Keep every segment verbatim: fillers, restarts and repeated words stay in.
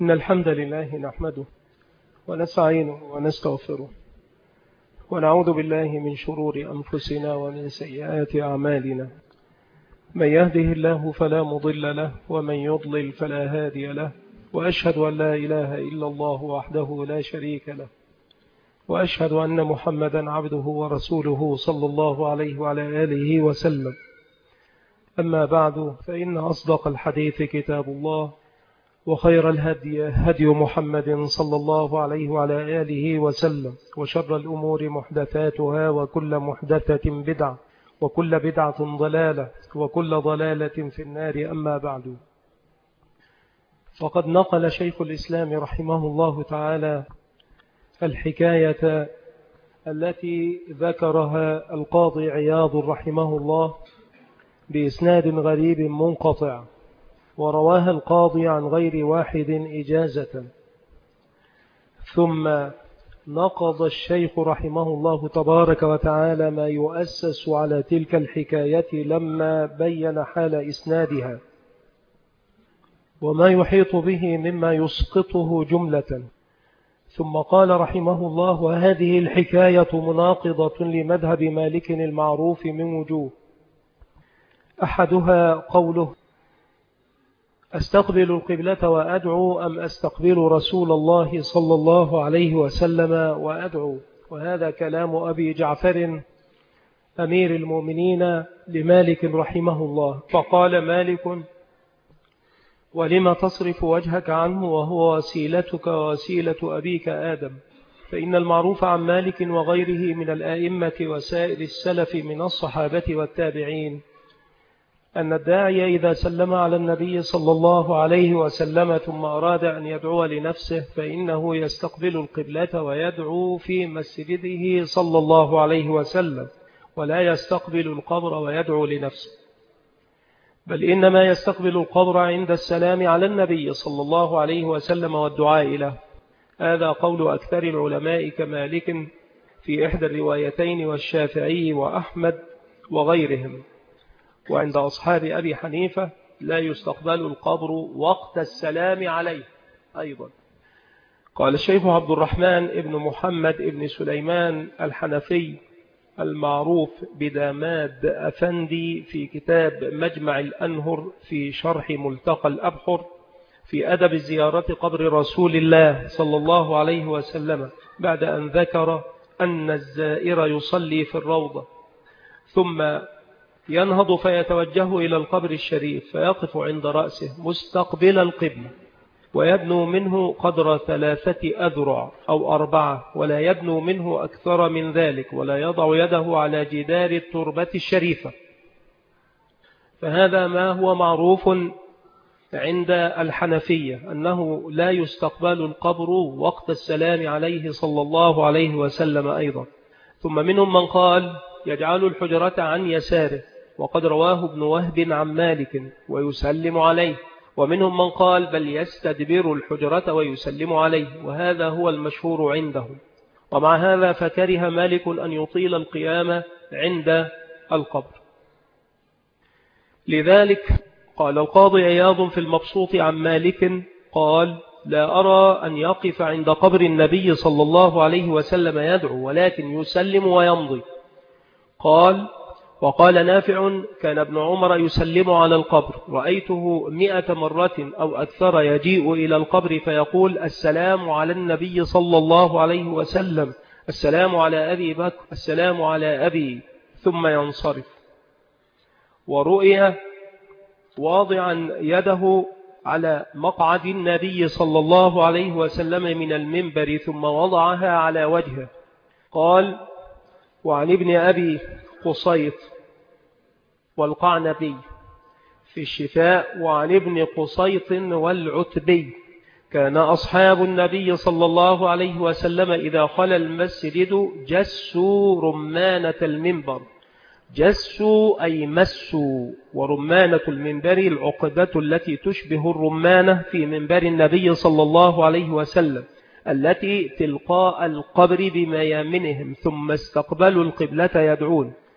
إن الحمد لله نحمده ونستعينه ونستغفره ونعوذ بالله من شرور أنفسنا ومن سيئات أعمالنا. من يهده الله فلا مضل له ومن يضلل فلا هادي له، وأشهد أن لا إله إلا الله وحده لا شريك له، وأشهد أن محمدا عبده ورسوله صلى الله عليه وعلى آله وسلم. أما بعد، فإن أصدق الحديث كتاب الله، وخير الهدي هدي محمد صلى الله عليه وعلى آله وسلم، وشر الأمور محدثاتها، وكل محدثة بدعة، وكل بدعة ضلالة، وكل ضلالة في النار. أما بعد، فقد نقل شيخ الإسلام رحمه الله تعالى الحكاية التي ذكرها القاضي عياض رحمه الله بإسناد غريب منقطع، ورواها القاضي عن غير واحد إجازة. ثم نقض الشيخ رحمه الله تبارك وتعالى ما يؤسس على تلك الحكاية لما بين حال إسنادها وما يحيط به مما يسقطه جملة. ثم قال رحمه الله: وهذه الحكاية مناقضة لمذهب مالك المعروف من وجوه. أحدها قوله: أستقبل القبلة وأدعو أم أستقبل رسول الله صلى الله عليه وسلم وأدعو؟ وهذا كلام أبي جعفر أمير المؤمنين لمالك رحمه الله. فقال مالك: ولم تصرف وجهك عنه وهو وسيلتك ووسيلة أبيك آدم؟ فإن المعروف عن مالك وغيره من الآئمة وسائر السلف من الصحابة والتابعين أن الداعي إذا سلم على النبي صلى الله عليه وسلم ثم أراد أن يدعو لنفسه فإنه يستقبل القبلة ويدعو في مسجده صلى الله عليه وسلم، ولا يستقبل القبر ويدعو لنفسه، بل إنما يستقبل القبر عند السلام على النبي صلى الله عليه وسلم والدعاء له. هذا قول أكثر العلماء كمالك في إحدى الروايتين والشافعي وأحمد وغيرهم. وعند أصحاب أبي حنيفة لا يستقبل القبر وقت السلام عليه أيضا. قال الشيخ عبد الرحمن ابن محمد ابن سليمان الحنفي المعروف بداماد أفندي في كتاب مجمع الأنهر في شرح ملتقى الأبحر في أدب زيارة قبر رسول الله صلى الله عليه وسلم، بعد أن ذكر أن الزائر يصلي في الروضة ثم ينهض فيتوجه إلى القبر الشريف فيقف عند رأسه مستقبل القبلة، ويدنو منه قدر ثلاثة أذرع أو أربعة، ولا يدنو منه أكثر من ذلك، ولا يضع يده على جدار التربة الشريفة. فهذا ما هو معروف عند الحنفية، أنه لا يستقبل القبر وقت السلام عليه صلى الله عليه وسلم أيضا. ثم منهم من قال يجعل الحجرة عن يساره، وقد رواه ابن وهب عن مالك ويسلم عليه. ومنهم من قال بل يستدبر الحجرة ويسلم عليه، وهذا هو المشهور عنده. ومع هذا فكره مالك أن يطيل القيام عند القبر. لذلك قال القاضي عياض في المبسوط عن مالك قال: لا أرى أن يقف عند قبر النبي صلى الله عليه وسلم يدعو، ولكن يسلم ويمضي. قال: وقال نافع: كان ابن عمر يسلم على القبر، رأيته مئة مرة أو أكثر يجيء إلى القبر فيقول: السلام على النبي صلى الله عليه وسلم، السلام على أبي بكر، السلام على أبي، ثم ينصرف. ورؤيا واضعا يده على مقعد النبي صلى الله عليه وسلم من المنبر ثم وضعها على وجهه. قال: وعن ابن أبي قصيط والقعنبي في الشفاء وعن ابن قصيط والعتبي: كان أصحاب النبي صلى الله عليه وسلم إذا خلى المسجد جسوا رمانة المنبر. جسوا أي مسوا، ورمانة المنبر العقدة التي تشبه الرمانة في منبر النبي صلى الله عليه وسلم التي تلقاء القبر بميامنهم، ثم استقبلوا القبلة يدعون.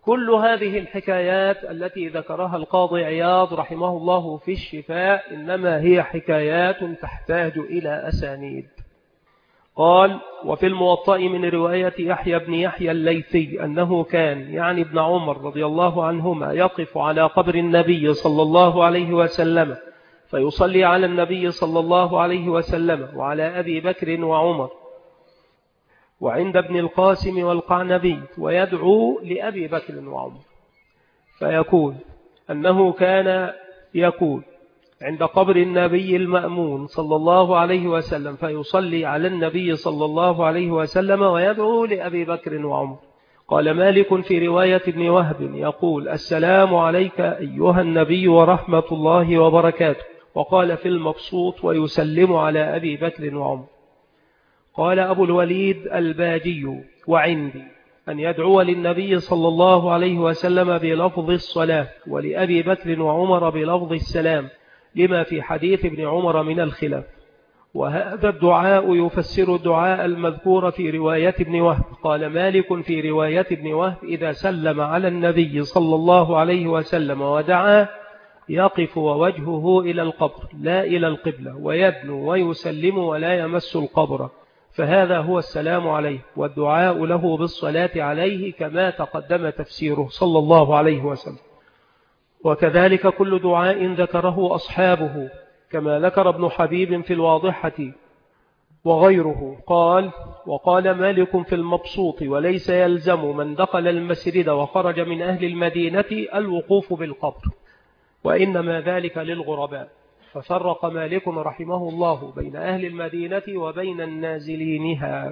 كل هذه الحكايات التي ذكرها القاضي عياض رحمه الله في الشفاء إنما هي حكايات تحتاج إلى أسانيد. قال: وفي الموطأ من رواية يحيى بن يحيى الليثي أنه كان يعني ابن عمر رضي الله عنهما يقف على قبر النبي صلى الله عليه وسلم فيصلي على النبي صلى الله عليه وسلم وعلى أبي بكر وعمر وعند ابن القاسم والقعنبي ويدعو لأبي بكر وعمر، فيقول أنه كان يقول عند قبر النبي المأمون صلى الله عليه وسلم فيصلي على النبي صلى الله عليه وسلم ويدعو لأبي بكر وعمر. قال مالك في رواية ابن وهب يقول: السلام عليك أيها النبي ورحمة الله وبركاته. وقال في المبسوط: ويسلم على أبي بكر وعمر. قال أبو الوليد الباجي: وعندي أن يدعو للنبي صلى الله عليه وسلم بلفظ الصلاة ولأبي بكر وعمر بلفظ السلام لما في حديث ابن عمر من الخلاف. وهذا الدعاء يفسر الدعاء المذكور في رواية ابن وهب. قال مالك في رواية ابن وهب: إذا سلم على النبي صلى الله عليه وسلم ودعا يقف ووجهه إلى القبر لا إلى القبلة ويدنو ويسلم ولا يمس القبر، فهذا هو السلام عليه والدعاء له بالصلاة عليه كما تقدم تفسيره صلى الله عليه وسلم. وكذلك كل دعاء ذكره أصحابه كما ذكر ابن حبيب في الواضحة وغيره. قال: وقال مالك في المبسوط: وليس يلزم من دخل المسجد وخرج من أهل المدينة الوقوف بالقبر، وإنما ذلك للغرباء. ففرق مالك رحمه الله بين أهل المدينة وبين النازلينها.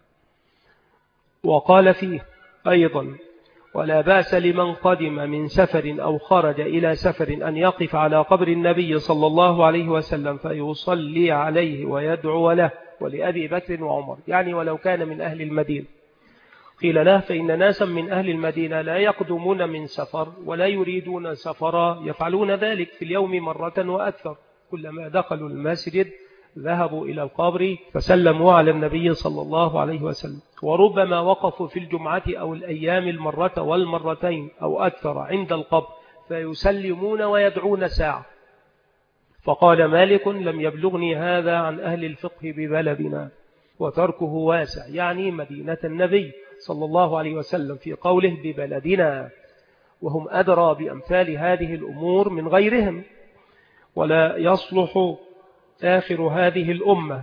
وقال فيه أيضا: ولا بأس لمن قدم من سفر أو خرج إلى سفر أن يقف على قبر النبي صلى الله عليه وسلم فيصلي عليه ويدعو له ولأبي بكر وعمر، يعني ولو كان من أهل المدينة. قيل له: فإن ناسا من أهل المدينة لا يقدمون من سفر ولا يريدون سفرا يفعلون ذلك في اليوم مرة وأكثر، كلما دخلوا المسجد ذهبوا إلى القبر فسلموا على النبي صلى الله عليه وسلم، وربما وقفوا في الجمعة أو الأيام المرة والمرتين أو أكثر عند القبر فيسلمون ويدعون ساعة. فقال مالك: لم يبلغني هذا عن أهل الفقه ببلدنا، وتركه واسع، يعني مدينة النبي صلى الله عليه وسلم في قوله ببلدنا، وهم أدرى بأمثال هذه الأمور من غيرهم. ولا يصلح آخر هذه الأمة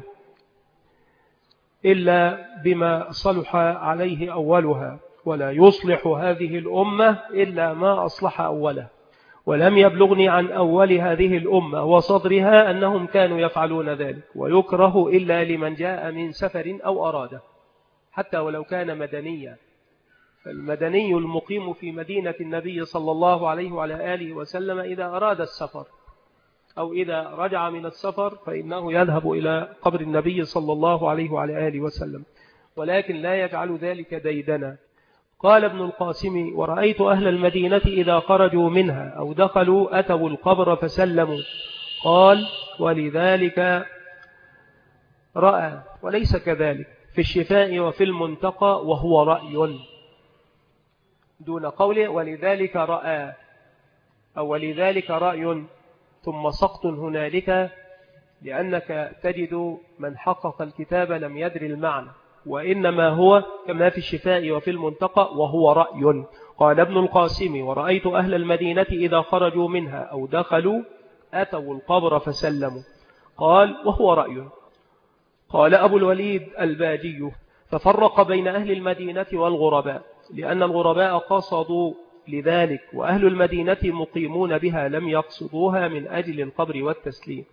إلا بما صلح عليه أولها، ولا يصلح هذه الأمة إلا ما أصلح أولها. ولم يبلغني عن أول هذه الأمة وصدرها أنهم كانوا يفعلون ذلك، ويكره إلا لمن جاء من سفر أو أراده، حتى ولو كان مدنيا. فالمدني المقيم في مدينة النبي صلى الله عليه وعلى آله وسلم إذا أراد السفر أو إذا رجع من السفر فإنه يذهب إلى قبر النبي صلى الله عليه وعلى آله وسلم، ولكن لا يجعل ذلك ديدنا. قال ابن القاسم: ورأيت أهل المدينة إذا خرجوا منها أو دخلوا أتوا القبر فسلموا. قال: ولذلك رأى، وليس كذلك في الشفاء وفي المنتقى، وهو رأي دون قوله ولذلك رأى أو ولذلك رأي ثم سقط هنالك، لأنك تجد من حقق الكتاب لم يدري المعنى، وإنما هو كما في الشفاء وفي المنتقى وهو رأي. قال ابن القاسم: ورأيت أهل المدينة إذا خرجوا منها أو دخلوا أتوا القبر فسلموا. قال: وهو رأي. قال أبو الوليد الباجي: ففرق بين أهل المدينة والغرباء، لأن الغرباء قصدوا لذلك، وأهل المدينة مقيمون بها لم يقصدوها من أجل القبر والتسليم.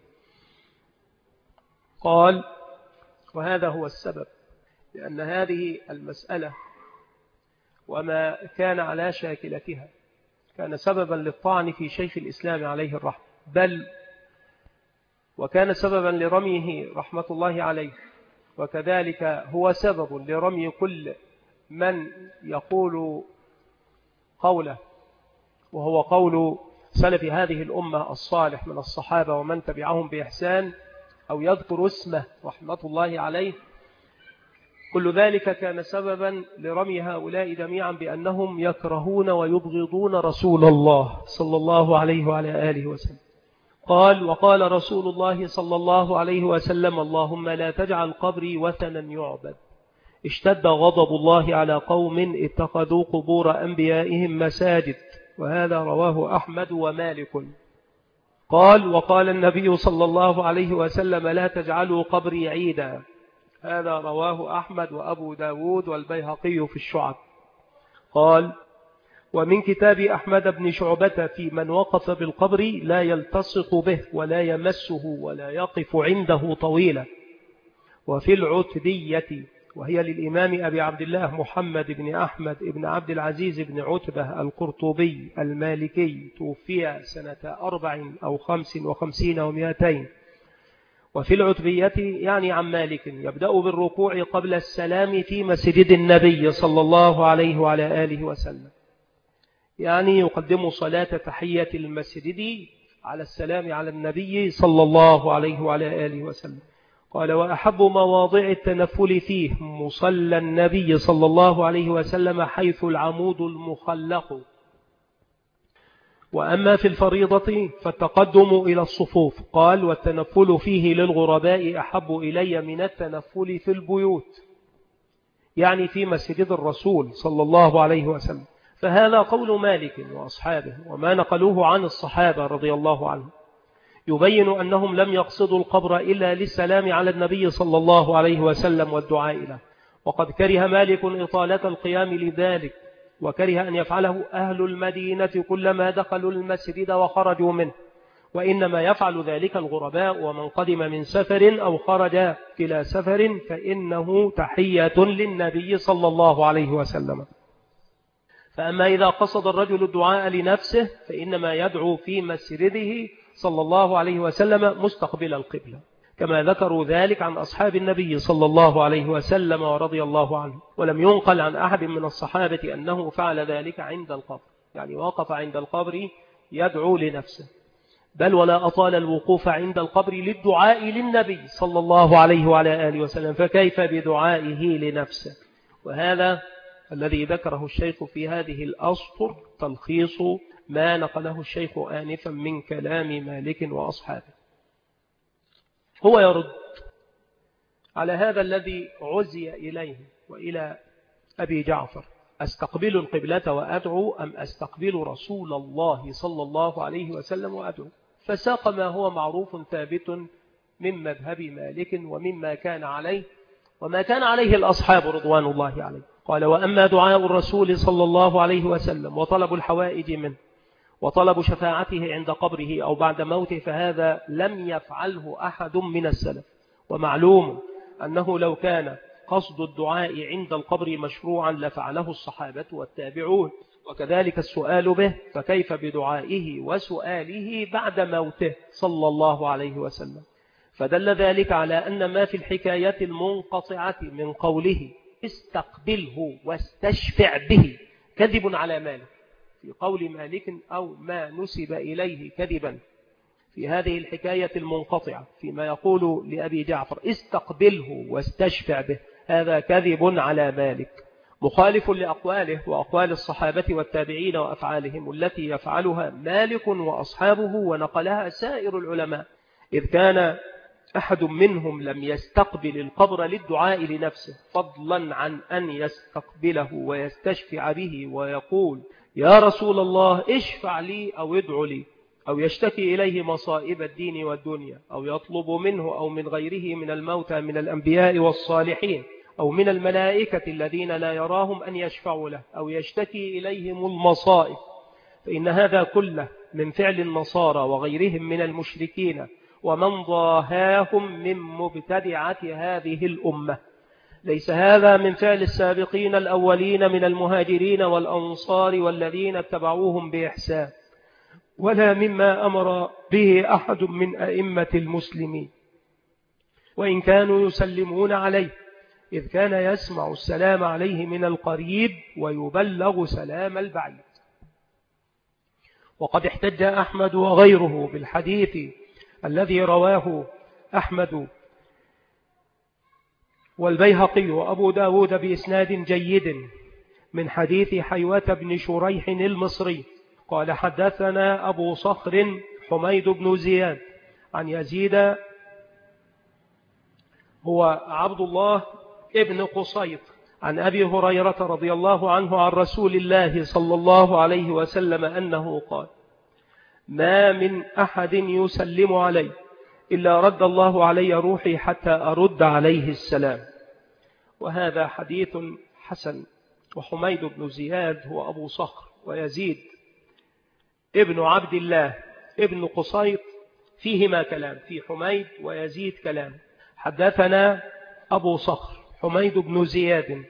قال: وهذا هو السبب، لأن هذه المسألة وما كان على شاكلتها كان سببا للطعن في شيخ الإسلام عليه الرحمة، بل وكان سببا لرميه رحمة الله عليه، وكذلك هو سبب لرمي كل من يقول قوله، وهو قول سلف هذه الأمة الصالح من الصحابة ومن تبعهم بإحسان، أو يذكر اسمه رحمة الله عليه كل ذلك كان سببا لرمي هؤلاء جميعا بأنهم يكرهون ويبغضون رسول الله صلى الله عليه وعلى آله وسلم. قال وقال رسول الله صلى الله عليه وسلم اللهم لا تجعل قبري وثنا يعبد. اشتد غضب الله على قوم اتخذوا قبور أنبيائهم مساجد، وهذا رواه أحمد ومالك. قال وقال النبي صلى الله عليه وسلم لا تجعلوا قبري عيدا، هذا رواه أحمد وأبو داود والبيهقي في الشعب. قال ومن كتاب أحمد بن شعبة في من وقف بالقبر لا يلتصق به ولا يمسه ولا يقف عنده طويلا. وفي العتبية وهي للإمام أبي عبد الله محمد بن أحمد بن عبد العزيز بن عتبة القرطبي المالكي، توفي سنة أربع أو خمس وخمسين ومئتين. وفي العتبية يعني عن مالك يبدأ بالركوع قبل السلام في مسجد النبي صلى الله عليه وعلى آله وسلم، يعني يقدم صلاة تحية المسجد على السلام على النبي صلى الله عليه وعلى آله وسلم. قال وأحب مواضع التنفل فيه مصلى النبي صلى الله عليه وسلم حيث العمود المخلق. وأما في الفريضة فالتقدم إلى الصفوف. قال والتنفل فيه للغرباء أحب إلي من التنفل في البيوت، يعني في مسجد الرسول صلى الله عليه وسلم. فهذا قول مالك وأصحابه وما نقلوه عن الصحابة رضي الله عنهم، يبين أنهم لم يقصدوا القبر إلا للسلام على النبي صلى الله عليه وسلم والدعاء له. وقد كره مالك إطالة القيام لذلك، وكره أن يفعله أهل المدينة كلما دخلوا المسجد وخرجوا منه، وإنما يفعل ذلك الغرباء ومن قدم من سفر أو خرج إلى سفر، فإنه تحية للنبي صلى الله عليه وسلم. فأما إذا قصد الرجل الدعاء لنفسه فإنما يدعو في مسجده صلى الله عليه وسلم مستقبل القبلة، كما ذكروا ذلك عن أصحاب النبي صلى الله عليه وسلم ورضي الله عنه. ولم ينقل عن أحد من الصحابة أنه فعل ذلك عند القبر، يعني وقف عند القبر يدعو لنفسه، بل ولا أطال الوقوف عند القبر للدعاء للنبي صلى الله عليه وعلى آله وسلم، فكيف بدعائه لنفسه؟ وهذا الذي ذكره الشيخ في هذه الأسطر تلخيص ما نقله الشيخ آنفا من كلام مالك وأصحابه. هو يرد على هذا الذي عزي إليه وإلى أبي جعفر: أستقبل القبلة وأدعو أم أستقبل رسول الله صلى الله عليه وسلم وأدعو؟ فساق ما هو معروف ثابت من مذهب مالك ومما كان عليه وما كان عليه الأصحاب رضوان الله عليه. قال وأما دعاء الرسول صلى الله عليه وسلم وطلب الحوائج منه وطلب شفاعته عند قبره أو بعد موته فهذا لم يفعله أحد من السلف. ومعلوم أنه لو كان قصد الدعاء عند القبر مشروعا لفعله الصحابة والتابعون، وكذلك السؤال به، فكيف بدعائه وسؤاله بعد موته صلى الله عليه وسلم؟ فدل ذلك على أن ما في الحكاية المنقطعة من قوله استقبله واستشفع به كذب على مالك في قول مالك أو ما نسب إليه كذبا في هذه الحكاية المنقطعة فيما يقول لأبي جعفر استقبله واستشفع به، هذا كذب على مالك مخالف لأقواله وأقوال الصحابة والتابعين وأفعالهم التي يفعلها مالك وأصحابه ونقلها سائر العلماء، إذ كان أحد منهم لم يستقبل القبر للدعاء لنفسه فضلا عن أن يستقبله ويستشفع به ويقول يا رسول الله اشفع لي أو ادعو لي، أو يشتكي إليه مصائب الدين والدنيا، أو يطلب منه أو من غيره من الموتى من الأنبياء والصالحين أو من الملائكة الذين لا يراهم أن يشفعوا له، أو يشتكي إليهم المصائب، فإن هذا كله من فعل النصارى وغيرهم من المشركين ومن ضاهاهم من مبتدعة هذه الأمة. ليس هذا من فعل السابقين الأولين من المهاجرين والأنصار والذين اتبعوهم بإحسان، ولا مما أمر به أحد من أئمة المسلمين، وإن كانوا يسلمون عليه، إذ كان يسمع السلام عليه من القريب ويبلغ سلام البعيد. وقد احتج أحمد وغيره بالحديث الذي رواه أحمد والبيهقي وأبو داود بإسناد جيد من حديث حيوة بن شريح المصري قال حدثنا أبو صخر حميد بن زياد عن يزيد هو عبد الله ابن قصيط عن أبي هريرة رضي الله عنه عن رسول الله صلى الله عليه وسلم أنه قال: ما من أحد يسلم علي إلا رد الله علي روحي حتى أرد عليه السلام. وهذا حديث حسن. وحميد بن زياد هو أبو صخر، ويزيد ابن عبد الله ابن قصيط فيهما كلام، في حميد ويزيد كلام. حدثنا أبو صخر حميد بن زياد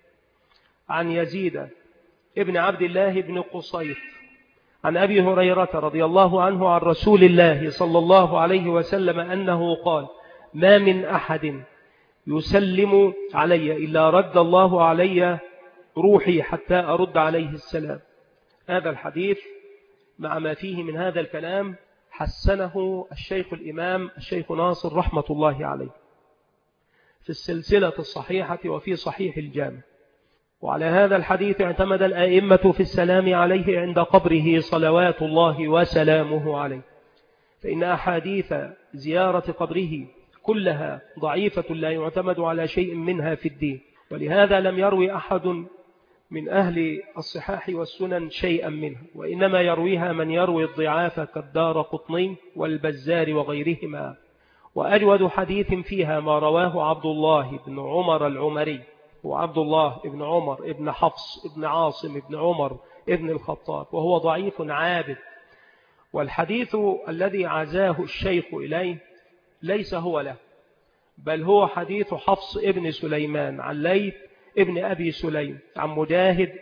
عن يزيد ابن عبد الله ابن قصيط عن أبي هريرة رضي الله عنه عن رسول الله صلى الله عليه وسلم أنه قال: ما من أحد يسلم علي إلا رد الله علي روحي حتى أرد عليه السلام. هذا الحديث مع ما فيه من هذا الكلام حسنه الشيخ الإمام الشيخ ناصر رحمة الله عليه في السلسلة الصحيحة وفي صحيح الجامع. وعلى هذا الحديث اعتمد الآئمة في السلام عليه عند قبره صلوات الله وسلامه عليه، فإن أحاديث زيارة قبره كلها ضعيفة لا يعتمد على شيء منها في الدين، ولهذا لم يروي أحد من أهل الصحاح والسنن شيئا منها، وإنما يرويها من يروي الضعاف كالدارقطني والبزار وغيرهما. وأجود حديث فيها ما رواه عبد الله بن عمر العمري، وعبد الله بن عمر ابن حفص ابن عاصم ابن عمر ابن الخطاب، وهو ضعيف عابد. والحديث الذي عزاه الشيخ إليه ليس هو له، بل هو حديث حفص ابن سليمان عن ليث ابن أبي سليم عن مجاهد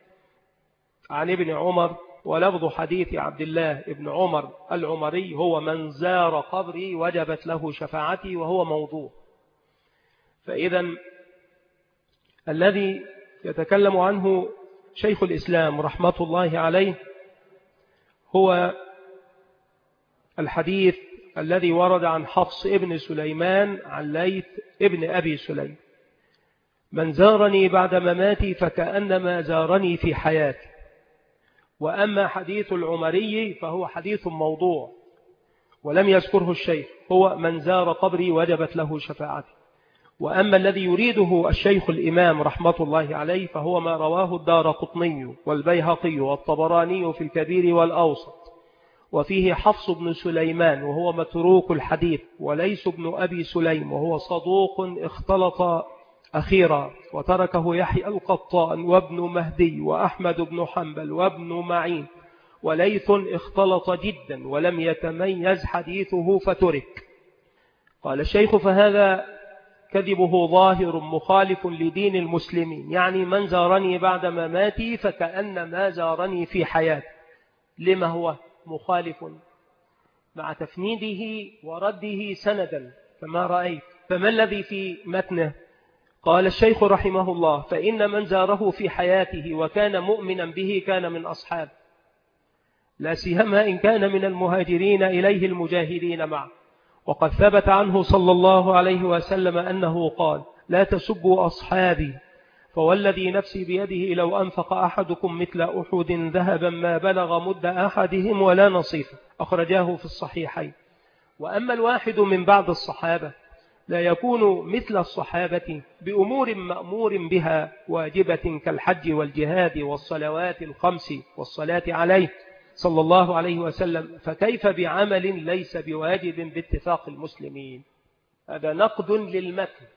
عن ابن عمر. ولفظ حديث عبد الله ابن عمر العمري هو: من زار قبري وجبت له شفاعتي، وهو موضوع. فإذا الذي يتكلم عنه شيخ الإسلام رحمة الله عليه هو الحديث الذي ورد عن حفص ابن سليمان عن ليث ابن أبي سليم: من زارني بعد مماتي فكأنما زارني في حياتي. وأما حديث العمري فهو حديث موضوع ولم يذكره الشيخ، هو: من زار قبري وجبت له شفاعتي. وأما الذي يريده الشيخ الإمام رحمة الله عليه فهو ما رواه الدارقطني والبيهقي والطبراني في الكبير والأوسط، وفيه حفص بن سليمان وهو متروك الحديث، وليس بن أبي سليم وهو صدوق اختلط أخيرا، وتركه يحيى القطان وابن مهدي وأحمد بن حنبل وابن معين. وليث اختلط جدا ولم يتميز حديثه فترك. قال الشيخ: فهذا كذبه ظاهر مخالف لدين المسلمين، يعني من زارني بعد مماتي فكأنما زارني في حياتي. لما هو مخالف؟ مع تفنيده ورده سندا كما رأيت. فما الذي في متنه؟ قال الشيخ رحمه الله: فإن من زاره في حياته وكان مؤمنا به كان من أصحابه، لا سيما إن كان من المهاجرين إليه المجاهدين معه. وقد ثبت عنه صلى الله عليه وسلم أنه قال: لا تسبوا أصحابي، فوالذي نفسي بيده لو أنفق أحدكم مثل أحد ذهبا ما بلغ مد أحدهم ولا نصيفه. أخرجاه في الصحيحين. وأما الواحد من بعض الصحابة لا يكون مثل الصحابة بأمور مأمور بها واجبة كالحج والجهاد والصلوات الخمس والصلاة عليه صلى الله عليه وسلم، فكيف بعمل ليس بواجب باتفاق المسلمين؟ هذا نقد للمتن.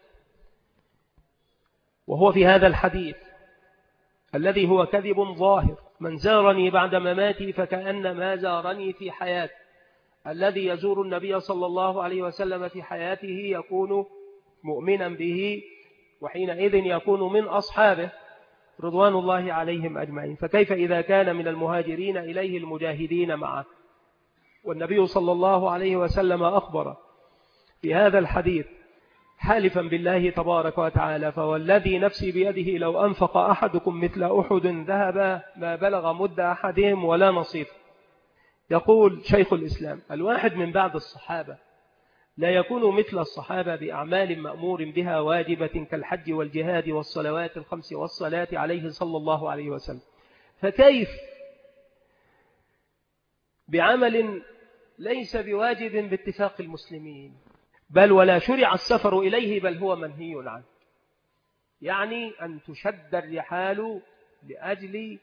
وهو في هذا الحديث الذي هو كذب ظاهر: من زارني بعد مماتي فكأنما زارني في حياتي. الذي يزور النبي صلى الله عليه وسلم في حياته يكون مؤمنا به، وحينئذ يكون من أصحابه رضوان الله عليهم أجمعين. فكيف إذا كان من المهاجرين إليه المجاهدين معه؟ والنبي صلى الله عليه وسلم أخبر في هذا الحديث حالفا بالله تبارك وتعالى: فوالذي نفسي بيده لو أنفق أحدكم مثل أحد ذهب ما بلغ مد أحدهم ولا نصيف. يقول شيخ الإسلام: الواحد من بعد الصحابة لا يكون مثل الصحابة بأعمال مأمور بها واجبة كالحج والجهاد والصلوات الخمس والصلاة عليه صلى الله عليه وسلم. فكيف بعمل ليس بواجب باتفاق المسلمين، بل ولا شرع السفر إليه، بل هو منهي عنه؟ يعني أن تشد الرحال لأجل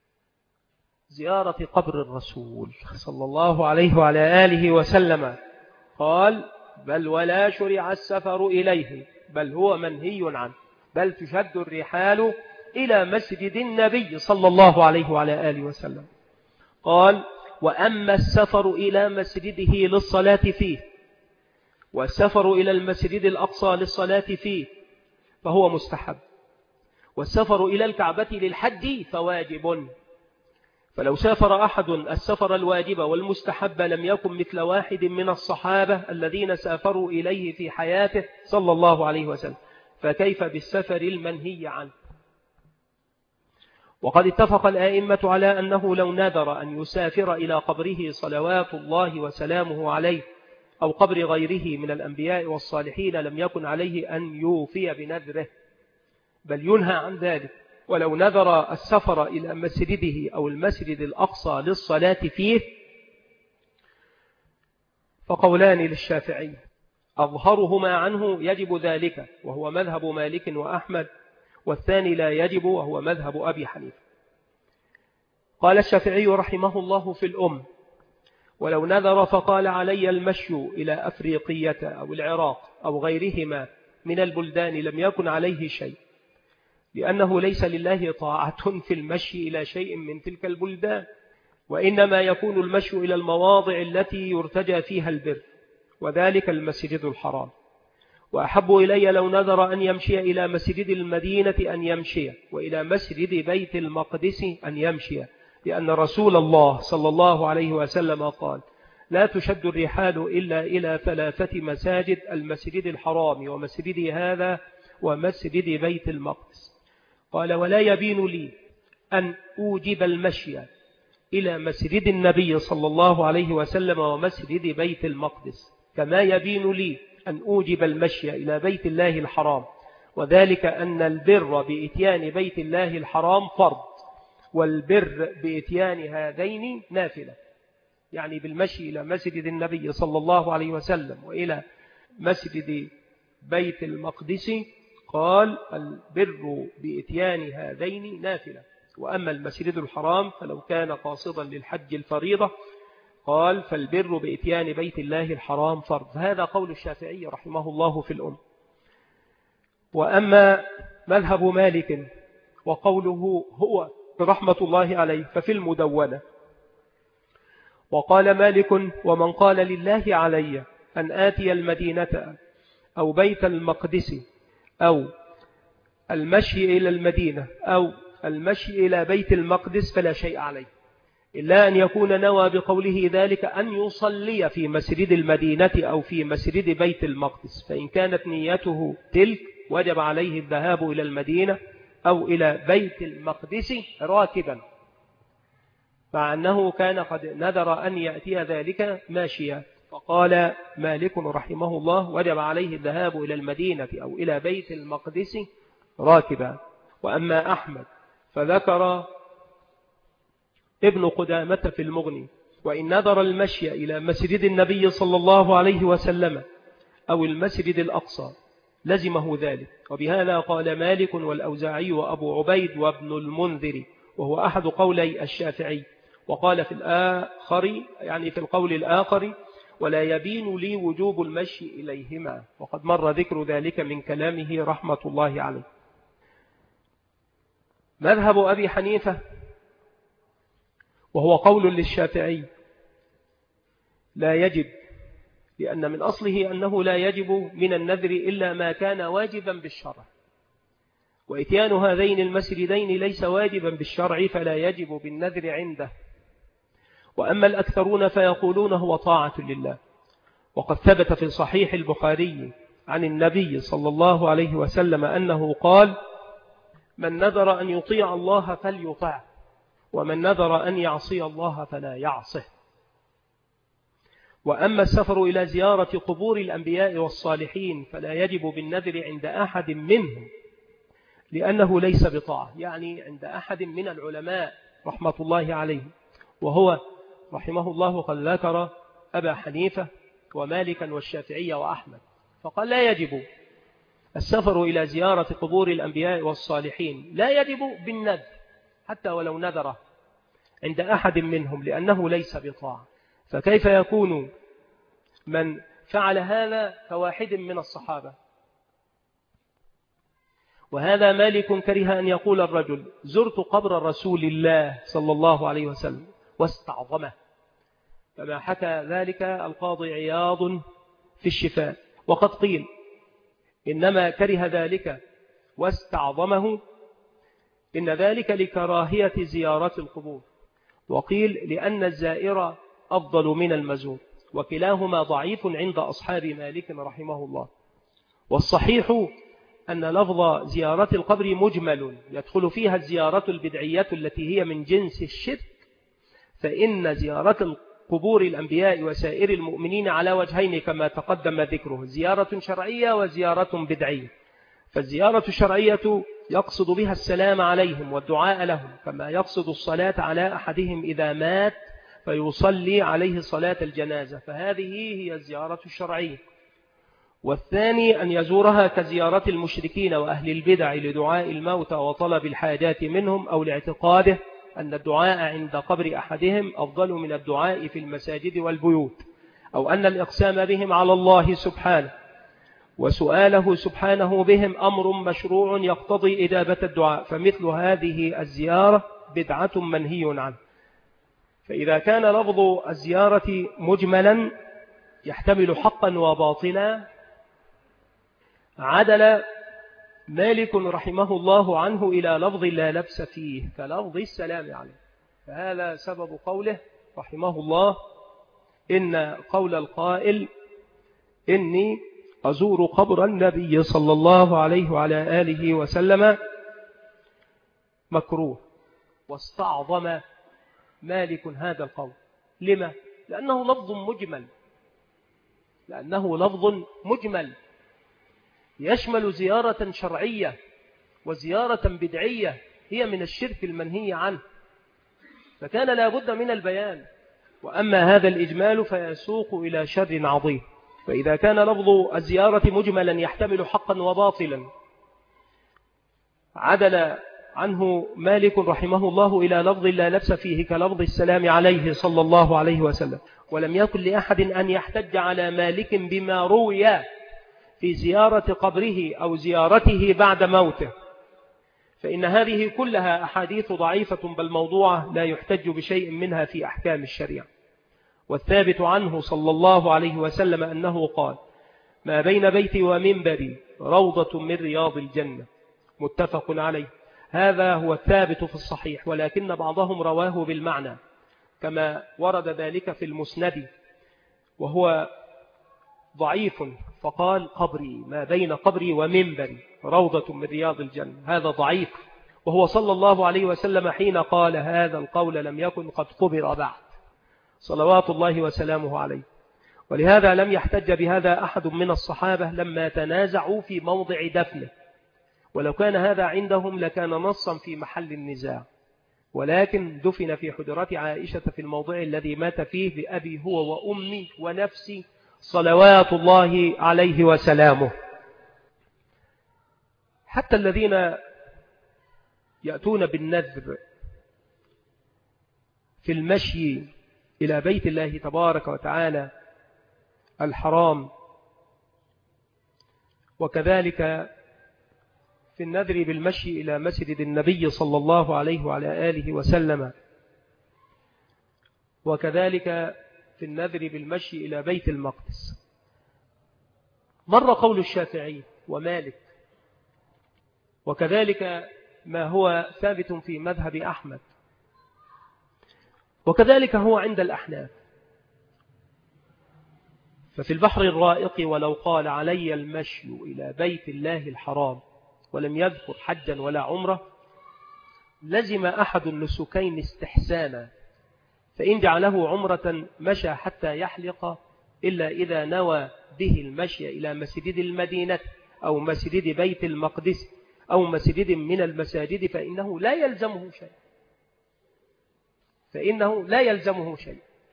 زيارة قبر الرسول صلى الله عليه وعلى آله وسلم. قال بل ولا شرع السفر إليه، بل هو منهي عنه، بل تشد الرحال إلى مسجد النبي صلى الله عليه وعلى آله وسلم. قال وأما السفر إلى مسجده للصلاة فيه والسفر إلى المسجد الأقصى للصلاة فيه فهو مستحب، والسفر إلى الكعبة للحج فواجب. فلو سافر أحد السفر الواجب والمستحب لم يكن مثل واحد من الصحابة الذين سافروا إليه في حياته صلى الله عليه وسلم، فكيف بالسفر المنهي عنه؟ وقد اتفق الآئمة على أنه لو نذر أن يسافر إلى قبره صلوات الله وسلامه عليه أو قبر غيره من الأنبياء والصالحين لم يكن عليه أن يوفي بنذره، بل ينهى عن ذلك. ولو نذر السفر إلى مسجده أو المسجد الأقصى للصلاة فيه فقولان للشافعي، أظهرهما عنه يجب ذلك وهو مذهب مالك وأحمد، والثاني لا يجب وهو مذهب أبي حنيفة. قال الشافعي رحمه الله في الأم: ولو نذر فقال علي المشي إلى أفريقية أو العراق أو غيرهما من البلدان لم يكن عليه شيء، لأنه ليس لله طاعة في المشي إلى شيء من تلك البلدان، وإنما يكون المشي إلى المواضع التي يرتجى فيها البر، وذلك المسجد الحرام. وأحب إلي لو نذر أن يمشي إلى مسجد المدينة أن يمشي، وإلى مسجد بيت المقدس أن يمشي، لأن رسول الله صلى الله عليه وسلم قال: لا تشد الرحال إلا إلى ثلاثة مساجد: المسجد الحرام ومسجدي هذا ومسجد بيت المقدس. قال: ولا يبين لي أن أوجب المشي إلى مسجد النبي صلى الله عليه وسلم ومسجد بيت المقدس، كما يبين لي أن أوجب المشي إلى بيت الله الحرام، وذلك أن البر بإتيان بيت الله الحرام فرض، والبر بإتيان هذين نافلة. يعني بالمشي إلى مسجد النبي صلى الله عليه وسلم وإلى مسجد بيت المقدس قال البر بإتيان هذين نافلة، وأما المسجد الحرام فلو كان قاصدا للحج الفريضة قال فالبر بإتيان بيت الله الحرام فرض. هذا قول الشافعي رحمه الله في الأم. وأما مذهب مالك وقوله هو رحمة الله عليه ففي المدونة: وقال مالك: ومن قال لله علي أن آتي المدينة أو بيت المقدس أو المشي إلى المدينة أو المشي إلى بيت المقدس فلا شيء عليه، إلا أن يكون نوى بقوله ذلك أن يصلي في مسجد المدينة أو في مسجد بيت المقدس، فإن كانت نيته تلك وجب عليه الذهاب إلى المدينة أو إلى بيت المقدس راكبا، مع أنه كان قد نذر أن يأتي ذلك ماشيا. فقال مالك رحمه الله: وجب عليه الذهاب إلى المدينة أو إلى بيت المقدس راكبا. وأما أحمد فذكر ابن قدامة في المغني: وإن نذر المشي إلى مسجد النبي صلى الله عليه وسلم أو المسجد الأقصى لزمه ذلك. وبهذا قال مالك والأوزاعي وأبو عبيد وابن المنذر، وهو أحد قولي الشافعي. وقال في الآخر، يعني في القول الآخر: ولا يبين لي وجوب المشي إليهما، وقد مر ذكر ذلك من كلامه رحمة الله عليه. مذهب أبي حنيفة وهو قول للشافعي: لا يجب، لأن من أصله أنه لا يجب من النذر إلا ما كان واجبا بالشرع، وإتيان هذين المسجدين ليس واجبا بالشرع فلا يجب بالنذر عنده. وأما الأكثرون فيقولون هو طاعة لله، وقد ثبت في صحيح البخاري عن النبي صلى الله عليه وسلم أنه قال: من نذر أن يطيع الله فليطع، ومن نذر أن يعصي الله فلا يعصه. وأما السفر إلى زيارة قبور الأنبياء والصالحين فلا يجب بالنذر عند أحد منهم لأنه ليس بطاعة، يعني عند أحد من العلماء رحمة الله عليه، وهو رحمه الله قد ذكر أبا حنيفة ومالكا والشافعية وأحمد، فقال لا يجب السفر إلى زيارة قبور الأنبياء والصالحين، لا يجب بالنذر حتى ولو نذره عند أحد منهم لأنه ليس بطاعة. فكيف يكون من فعل هذا كواحد من الصحابة؟ وهذا مالك كره أن يقول الرجل زرت قبر رسول الله صلى الله عليه وسلم واستعظمه، كما حكى ذلك القاضي عياض في الشفاء. وقد قيل إنما كره ذلك واستعظمه إن ذلك لكراهية زيارة القبور، وقيل لأن الزائر أفضل من المزور، وكلاهما ضعيف عند أصحاب مالك رحمه الله. والصحيح أن لفظ زيارة القبر مجمل يدخل فيها الزيارة البدعية التي هي من جنس الشرك، فإن زيارة قبور الأنبياء وسائر المؤمنين على وجهين كما تقدم ذكره، زيارة شرعية وزيارة بدعية. فالزيارة الشرعية يقصد بها السلام عليهم والدعاء لهم، كما يقصد الصلاة على أحدهم إذا مات فيصلي عليه صلاة الجنازة، فهذه هي الزيارة الشرعية. والثاني أن يزورها كزيارة المشركين وأهل البدع لدعاء الموتى وطلب الحاجات منهم، أو لاعتقاده أن الدعاء عند قبر أحدهم أفضل من الدعاء في المساجد والبيوت، أو أن الإقسام بهم على الله سبحانه وسؤاله سبحانه بهم أمر مشروع يقتضي إجابة الدعاء، فمثل هذه الزيارة بدعة منهي عنه. فإذا كان لفظ الزيارة مجملا يحتمل حقا وباطلا، عدل مالك رحمه الله عنه إلى لفظ لا لبس فيه كلفظ السلام عليه. فهذا سبب قوله رحمه الله إن قول القائل إني أزور قبر النبي صلى الله عليه وعلى آله وسلم مكروه. واستعظم مالك هذا القول. لما؟ لأنه لفظ مجمل، لأنه لفظ مجمل يشمل زيارة شرعية وزيارة بدعية هي من الشرك المنهي عنه، فكان لا بد من البيان. وأما هذا الإجمال فيسوق إلى شر عظيم. فإذا كان لفظ الزيارة مجملا يحتمل حقا وباطلا، عدل عنه مالك رحمه الله إلى لفظ لا لبس فيه كلفظ السلام عليه صلى الله عليه وسلم. ولم يكن لأحد أن يحتج على مالك بما روي في زيارة قبره أو زيارته بعد موته، فإن هذه كلها أحاديث ضعيفة بل موضوعة لا يحتج بشيء منها في أحكام الشريعة. والثابت عنه صلى الله عليه وسلم أنه قال: ما بين بيتي ومنبري روضة من رياض الجنة، متفق عليه. هذا هو الثابت في الصحيح، ولكن بعضهم رواه بالمعنى كما ورد ذلك في المسند وهو ضعيف، فقال قبري، ما بين قبري ومنبري روضة من رياض الجنة، هذا ضعيف. وهو صلى الله عليه وسلم حين قال هذا القول لم يكن قد قبر بعد، صلوات الله وسلامه عليه. ولهذا لم يحتج بهذا أحد من الصحابة لما تنازعوا في موضع دفنه، ولو كان هذا عندهم لكان نصا في محل النزاع، ولكن دفن في حجرة عائشة في الموضع الذي مات فيه بأبي هو وأمي ونفسي صلوات الله عليه وسلامه. حتى الذين يأتون بالنذر في المشي إلى بيت الله تبارك وتعالى الحرام، وكذلك في النذر بالمشي إلى مسجد النبي صلى الله عليه وعلى آله وسلم، وكذلك في النذر بالمشي إلى بيت المقدس، مر قول الشافعي ومالك، وكذلك ما هو ثابت في مذهب أحمد، وكذلك هو عند الأحناف. ففي البحر الرائق ولو قال علي المشي إلى بيت الله الحرام ولم يذكر حجا ولا عمره لزم أحد النسكين استحسانا، فإن جعله عمرة مشى حتى يحلق إلا إذا نوى به المشي إلى مسجد المدينة أو مسجد بيت المقدس أو مسجد من المساجد فإنه لا يلزمه شيء فإنه لا يلزمه شيء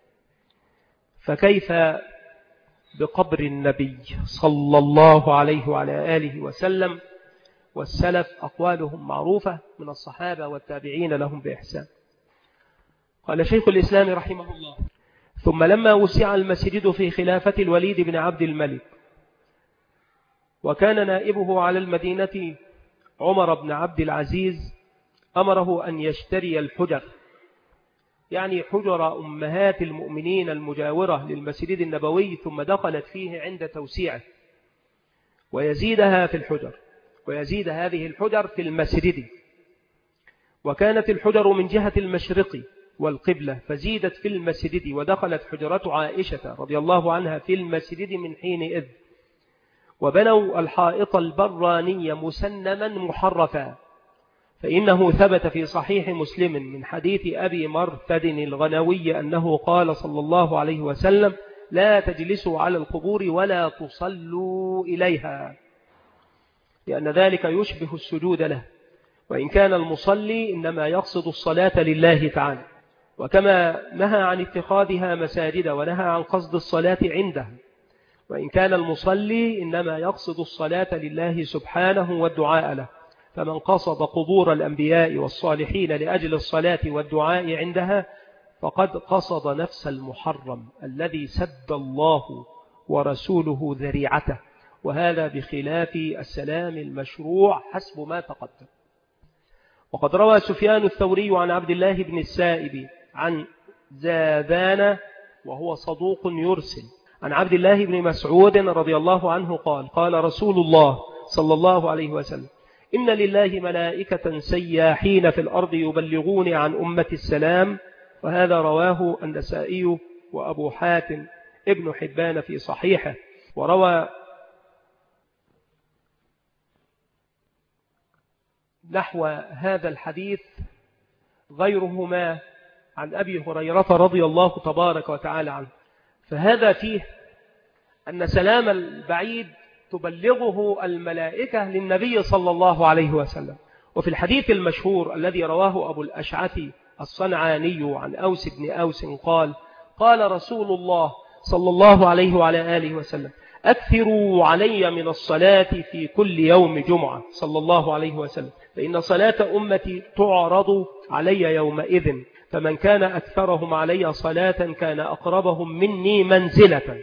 فكيف بقبر النبي صلى الله عليه وعلى آله وسلم والسلف أقوالهم معروفة من الصحابة والتابعين لهم بإحسان. قال شيخ الإسلام رحمه الله: ثم لما وسع المسجد في خلافة الوليد بن عبد الملك وكان نائبه على المدينة عمر بن عبد العزيز أمره أن يشتري الحجر، يعني حجر أمهات المؤمنين المجاورة للمسجد النبوي، ثم دخلت فيه عند توسيعه، ويزيدها في الحجر ويزيد هذه الحجر في المسجد. وكانت الحجر من جهة المشرق والقبلة فزيدت في المسجد، ودخلت حجرة عائشة رضي الله عنها في المسجد من حينئذ. وبنوا الحائط البراني مسنما محرفا، فإنه ثبت في صحيح مسلم من حديث أبي مرثد الغنوي أنه قال صلى الله عليه وسلم: لا تجلسوا على القبور ولا تصلوا إليها، لأن ذلك يشبه السجود له، وإن كان المصلي إنما يقصد الصلاة لله تعالى. وكما نهى عن اتخاذها مساجد ونهى عن قصد الصلاة عندها، وإن كان المصلي إنما يقصد الصلاة لله سبحانه والدعاء له. فمن قصد قبور الأنبياء والصالحين لأجل الصلاة والدعاء عندها فقد قصد نفس المحرم الذي سد الله ورسوله ذريعته، وهذا بخلاف السلام المشروع حسب ما تقدم. وقد روى سفيان الثوري عن عبد الله بن السائب عن زاذان وهو صدوق يرسل عن عبد الله بن مسعود رضي الله عنه قال: قال رسول الله صلى الله عليه وسلم: إن لله ملائكة سياحين في الأرض يبلغون عن أمة السلام. وهذا رواه النسائي وأبو حاتم ابن حبان في صحيحه. وروى نحو هذا الحديث غيرهما عن أبي هريرة رضي الله تبارك وتعالى عنه. فهذا فيه أن سلام البعيد تبلغه الملائكة للنبي صلى الله عليه وسلم. وفي الحديث المشهور الذي رواه أبو الأشعث الصنعاني عن أوس بن أوس قال: قال رسول الله صلى الله عليه وعلى آله وسلم: أكثروا علي من الصلاة في كل يوم جمعة صلى الله عليه وسلم، فإن صلاة أمتي تعرض علي يومئذ، فمن كان أكثرهم علي صلاة كان أقربهم مني منزلة.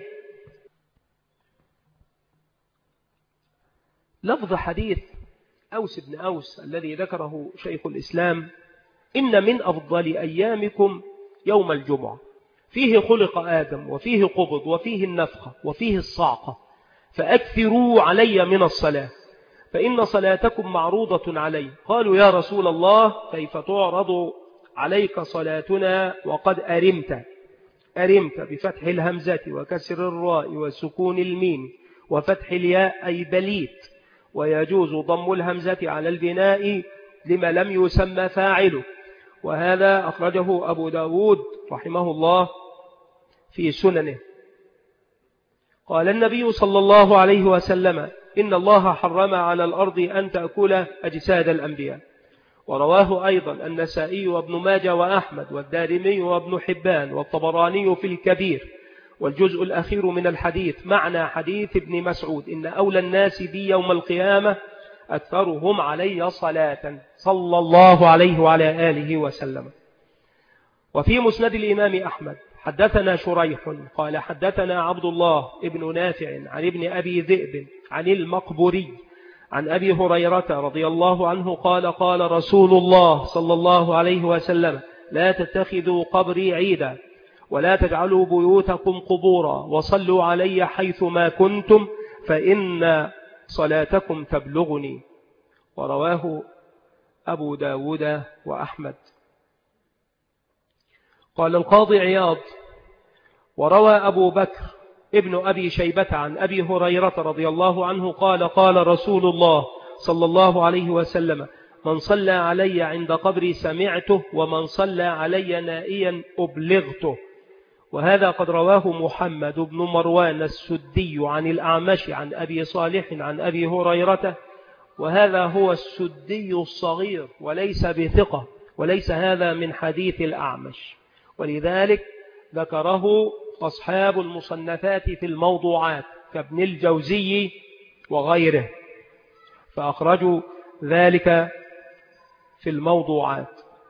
لفظ حديث أوس بن أوس الذي ذكره شيخ الإسلام: إن من أفضل أيامكم يوم الجمعة، فيه خلق آدم وفيه قبض وفيه النفخة وفيه الصعقة، فأكثروا علي من الصلاة فإن صلاتكم معروضة علي. قالوا: يا رسول الله كيف تعرض عليك صلاتنا وقد أرمت أرمت بفتح الهمزة وكسر الراء وسكون الميم وفتح الياء أي بليت، ويجوز ضم الهمزة على البناء لما لم يسمى فاعله. وهذا أخرجه أبو داود رحمه الله في سننه. قال النبي صلى الله عليه وسلم: إن الله حرم على الأرض أن تأكل أجساد الأنبياء. ورواه أيضا النسائي وابن ماجه وأحمد والدارمي وابن حبان والطبراني في الكبير. والجزء الأخير من الحديث معنى حديث ابن مسعود: إن أولى الناس بي يوم القيامة أكثرهم علي صلاة صلى الله عليه وعلى آله وسلم. وفي مسند الإمام أحمد حدثنا شريح قال حدثنا عبد الله ابن نافع عن ابن أبي ذئب عن المقبوري عن أبي هريرة رضي الله عنه قال: قال رسول الله صلى الله عليه وسلم: لا تتخذوا قبري عيدا ولا تجعلوا بيوتكم قبورا وصلوا علي حيث ما كنتم فإن صلاتكم تبلغني. ورواه أبو داود وأحمد. قال القاضي عياض: وروى أبو بكر ابن أبي شيبة عن أبي هريرة رضي الله عنه قال: قال رسول الله صلى الله عليه وسلم: من صلى علي عند قبري سمعته، ومن صلى علي نائيا أبلغته. وهذا قد رواه محمد بن مروان السدي عن الأعمش عن أبي صالح عن أبي هريرة، وهذا هو السدي الصغير وليس بثقة، وليس هذا من حديث الأعمش، ولذلك ذكره أصحاب المصنفات في الموضوعات كابن الجوزي وغيره، فأخرجوا ذلك في الموضوعات.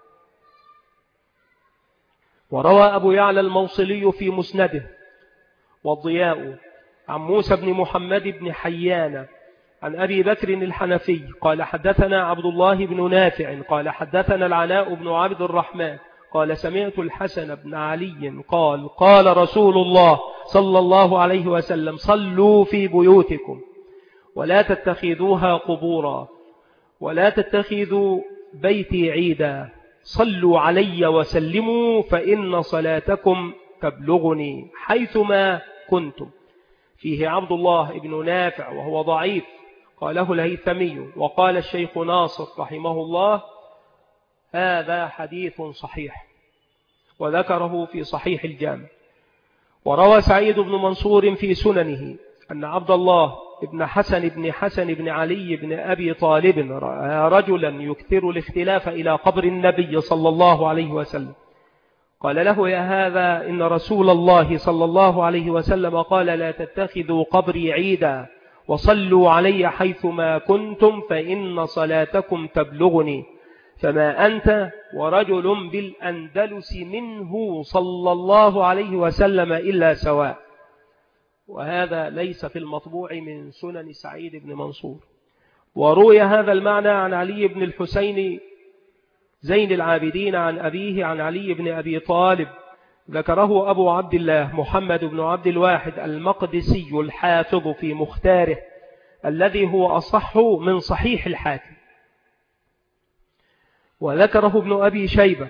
وروى أبو يعلى الموصلي في مسنده والضياء عن موسى بن محمد بن حيان عن أبي بكر الحنفي قال حدثنا عبد الله بن نافع قال حدثنا العلاء بن عبد الرحمن قال سمعت الحسن بن علي قال قال رسول الله صلى الله عليه وسلم صلوا في بيوتكم ولا تتخذوها قبورا ولا تتخذوا بيتي عيدا، صلوا علي وسلموا فإن صلاتكم تبلغني حيثما كنتم. فيه عبد الله بن نافع وهو ضعيف قاله الهيثمي، وقال الشيخ ناصر رحمه الله هذا حديث صحيح، وذكره في صحيح الجامع. وروى سعيد بن منصور في سننه أن عبد الله ابن حسن بن حسن بن علي بن أبي طالب رأى رجلا يكثر الاختلاف إلى قبر النبي صلى الله عليه وسلم، قال له يا هذا إن رسول الله صلى الله عليه وسلم قال لا تتخذوا قبري عيدا وصلوا علي حيثما كنتم فإن صلاتكم تبلغني، فما أنت ورجل بالأندلس منه صلى الله عليه وسلم إلا سواء. وهذا ليس في المطبوع من سنن سعيد بن منصور. وروي هذا المعنى عن علي بن الحسين زين العابدين عن أبيه عن علي بن أبي طالب، ذكره أبو عبد الله محمد بن عبد الواحد المقدسي الحافظ في مختاره الذي هو أصح من صحيح الحاكم. وذكره ابن أبي شيبة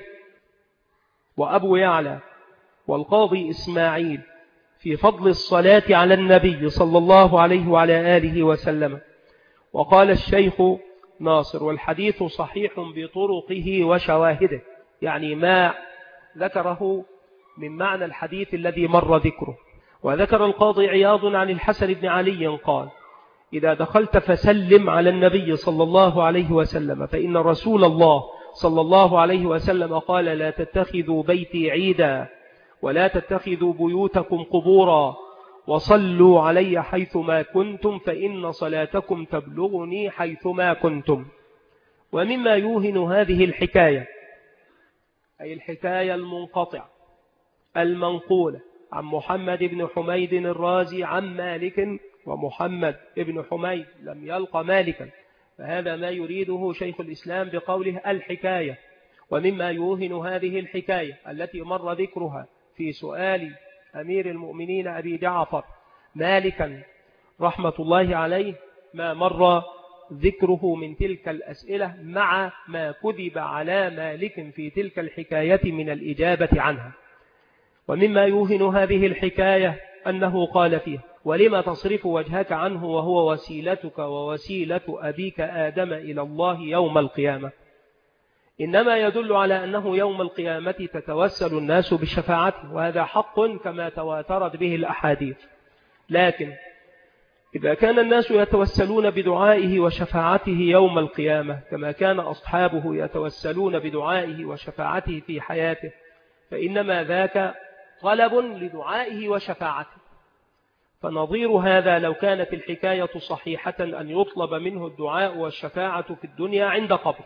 وأبو يعلى والقاضي إسماعيل في فضل الصلاة على النبي صلى الله عليه وعلى آله وسلم. وقال الشيخ ناصر والحديث صحيح بطرقه وشواهده، يعني ما ذكره من معنى الحديث الذي مر ذكره. وذكر القاضي عياض عن الحسن بن علي قال إذا دخلت فسلم على النبي صلى الله عليه وسلم فإن رسول الله صلى الله عليه وسلم قال لا تتخذوا بيتي عيدا ولا تتخذوا بيوتكم قبورا وصلوا علي حيثما كنتم فإن صلاتكم تبلغني حيثما كنتم. ومما يوهن هذه الحكاية أي الحكاية المنقطعة المنقولة عن محمد بن حميد الرازي عن مالك، ومحمد بن حميد لم يلقى مالكا، فهذا ما يريده شيخ الإسلام بقوله الحكاية. ومما يوهن هذه الحكاية التي مر ذكرها في سؤال أمير المؤمنين أبي جعفر مالكا رحمة الله عليه ما مر ذكره من تلك الأسئلة مع ما كذب على مالك في تلك الحكاية من الإجابة عنها. ومما يوهن هذه الحكاية أنه قال فيها ولما تصرف وجهك عنه وهو وسيلتك ووسيلة أبيك آدم إلى الله يوم القيامة، إنما يدل على أنه يوم القيامة تتوسل الناس بشفاعته، وهذا حق كما تواترت به الأحاديث. لكن إذا كان الناس يتوسلون بدعائه وشفاعته يوم القيامة كما كان أصحابه يتوسلون بدعائه وشفاعته في حياته، فإنما ذاك طلب لدعائه وشفاعته. فنظير هذا لو كانت الحكاية صحيحة أن يطلب منه الدعاء والشفاعة في الدنيا عند قبره.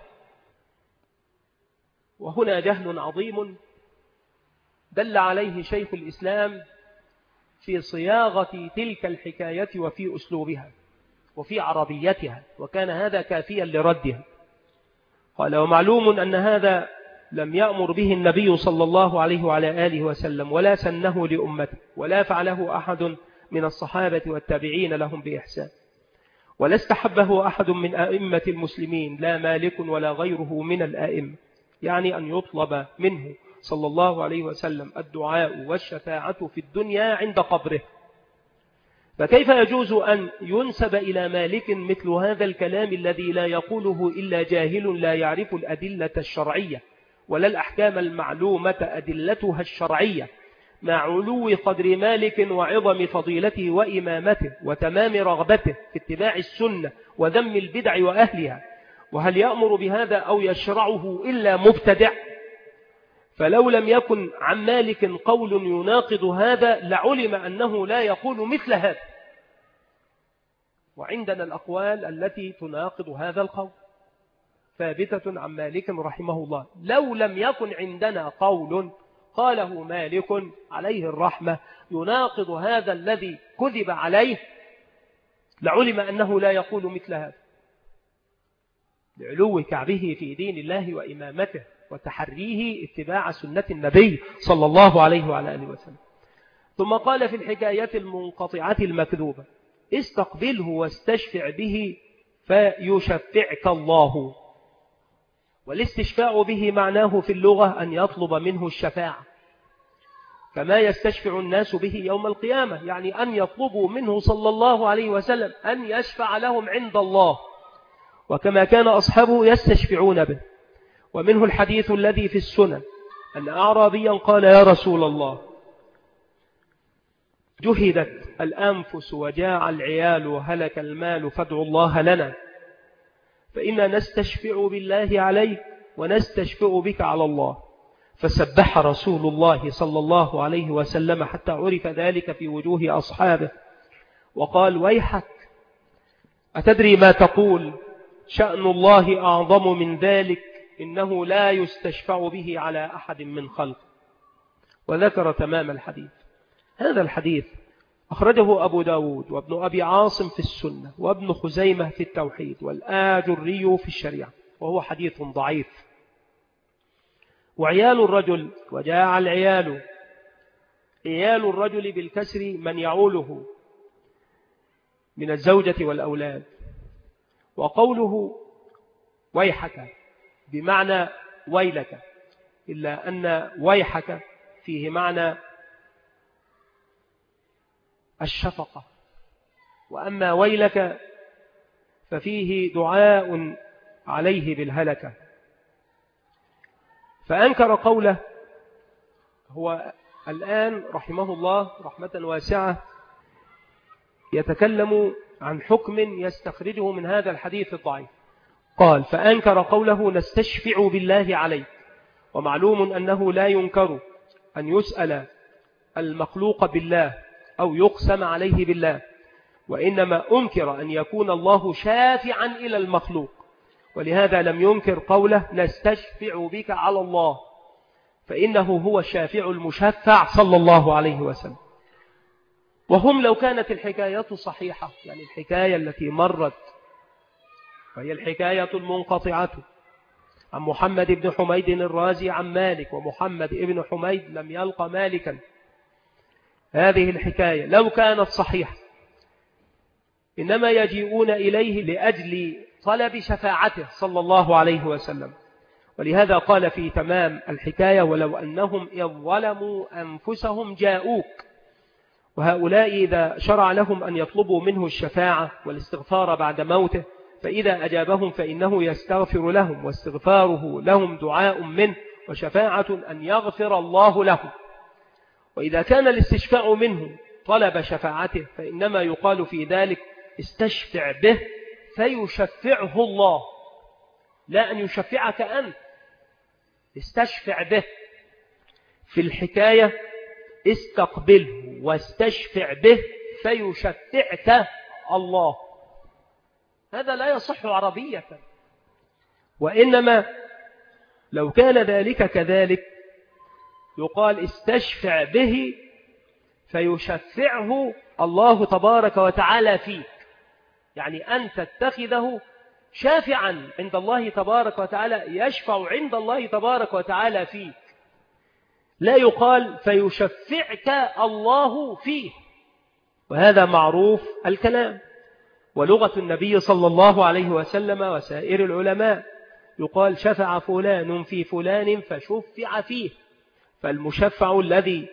وهنا جهل عظيم دل عليه شيخ الإسلام في صياغة تلك الحكاية وفي أسلوبها وفي عربيتها، وكان هذا كافيا لردها. قال ومعلوم أن هذا لم يأمر به النبي صلى الله عليه وعلى آله وسلم ولا سنه لأمته ولا فعله أحد من الصحابة والتابعين لهم بإحسان، ولا استحبه أحد من أئمة المسلمين لا مالك ولا غيره من الآئمة، يعني أن يطلب منه صلى الله عليه وسلم الدعاء والشفاعة في الدنيا عند قبره. فكيف يجوز أن ينسب إلى مالك مثل هذا الكلام الذي لا يقوله إلا جاهل لا يعرف الأدلة الشرعية ولا الأحكام المعلومة أدلتها الشرعية، مع علو قدر مالك وعظم فضيلته وإمامته وتمام رغبته في اتباع السنة وذم البدع وأهلها، وهل يأمر بهذا أو يشرعه إلا مبتدع؟ فلو لم يكن عن مالك قول يناقض هذا لعلم أنه لا يقول مثل هذا. وعندنا الأقوال التي تناقض هذا القول ثابتة عن مالك رحمه الله. لو لم يكن عندنا قول قاله مالك عليه الرحمة يناقض هذا الذي كذب عليه لعلم أنه لا يقول مثل هذا، لعلو كعبه في دين الله وإمامته وتحريه اتباع سنة النبي صلى الله عليه وعلى آله وسلم. ثم قال في الحكايات المنقطعة المكذوبة: استقبله واستشفع به فيشفعك الله. والاستشفاع به معناه في اللغة أن يطلب منه الشفاعة، كما يستشفع الناس به يوم القيامة، يعني أن يطلبوا منه صلى الله عليه وسلم أن يشفع لهم عند الله، وكما كان أصحابه يستشفعون به. ومنه الحديث الذي في السنن أن أعرابيا قال: يا رسول الله، جهدت الأنفس وجاع العيال وهلك المال فادعوا الله لنا، فإنا نستشفع بالله عليك ونستشفع بك على الله. فسبح رسول الله صلى الله عليه وسلم حتى عرف ذلك في وجوه أصحابه وقال: ويحك، أتدري ما تقول؟ شأن الله أعظم من ذلك، إنه لا يستشفع به على أحد من خلقه. وذكر تمام الحديث. هذا الحديث أخرجه أبو داود وابن أبي عاصم في السنة وابن خزيمة في التوحيد والآجري في الشريعة، وهو حديث ضعيف. وعيال الرجل وجاع العيال، عيال الرجل بالكسر من يعوله من الزوجة والأولاد. وقوله ويحك بمعنى ويلك، إلا أن ويحك فيه معنى الشفقة، وأما ويلك ففيه دعاء عليه بالهلكة. فأنكر قوله. هو الآن رحمه الله رحمة واسعة يتكلم عن حكم يستخرجه من هذا الحديث الضعيف. قال: فأنكر قوله نستشفع بالله عليك. ومعلوم أنه لا ينكر أن يسأل المخلوق بالله أو يقسم عليه بالله، وإنما أنكر أن يكون الله شافعا إلى المخلوق، ولهذا لم ينكر قوله نستشفع بك على الله، فإنه هو الشافع المشفع صلى الله عليه وسلم. وهم لو كانت الحكاية صحيحة، يعني الحكاية التي مرت وهي الحكاية المنقطعة عن محمد بن حميد الرازي عن مالك، ومحمد بن حميد لم يلقى مالكا، هذه الحكاية لو كانت صحيحة إنما يجيئون إليه لأجل طلب شفاعته صلى الله عليه وسلم. ولهذا قال في تمام الحكاية: ولو أنهم إذ ظلموا أنفسهم جاءوك. وهؤلاء إذا شرع لهم أن يطلبوا منه الشفاعة والاستغفار بعد موته، فإذا أجابهم فإنه يستغفر لهم، واستغفاره لهم دعاء منه وشفاعة أن يغفر الله لهم. وإذا كان الاستشفاع منه طلب شفاعته فإنما يقال في ذلك استشفع به فيشفعه الله، لا أن يشفعك أنت، استشفع به. في الحكاية استقبله واستشفع به فيشفعك الله، هذا لا يصح عربية. وإنما لو كان ذلك كذلك يقال استشفع به فيشفعه الله تبارك وتعالى فيك، يعني أن تتخذه شافعا عند الله تبارك وتعالى، يشفع عند الله تبارك وتعالى فيك. لا يقال فيشفعك الله فيه، وهذا معروف الكلام. ولغة النبي صلى الله عليه وسلم وسائر العلماء يقال شفع فلان في فلان فشفع فيه، فالمشفع الذي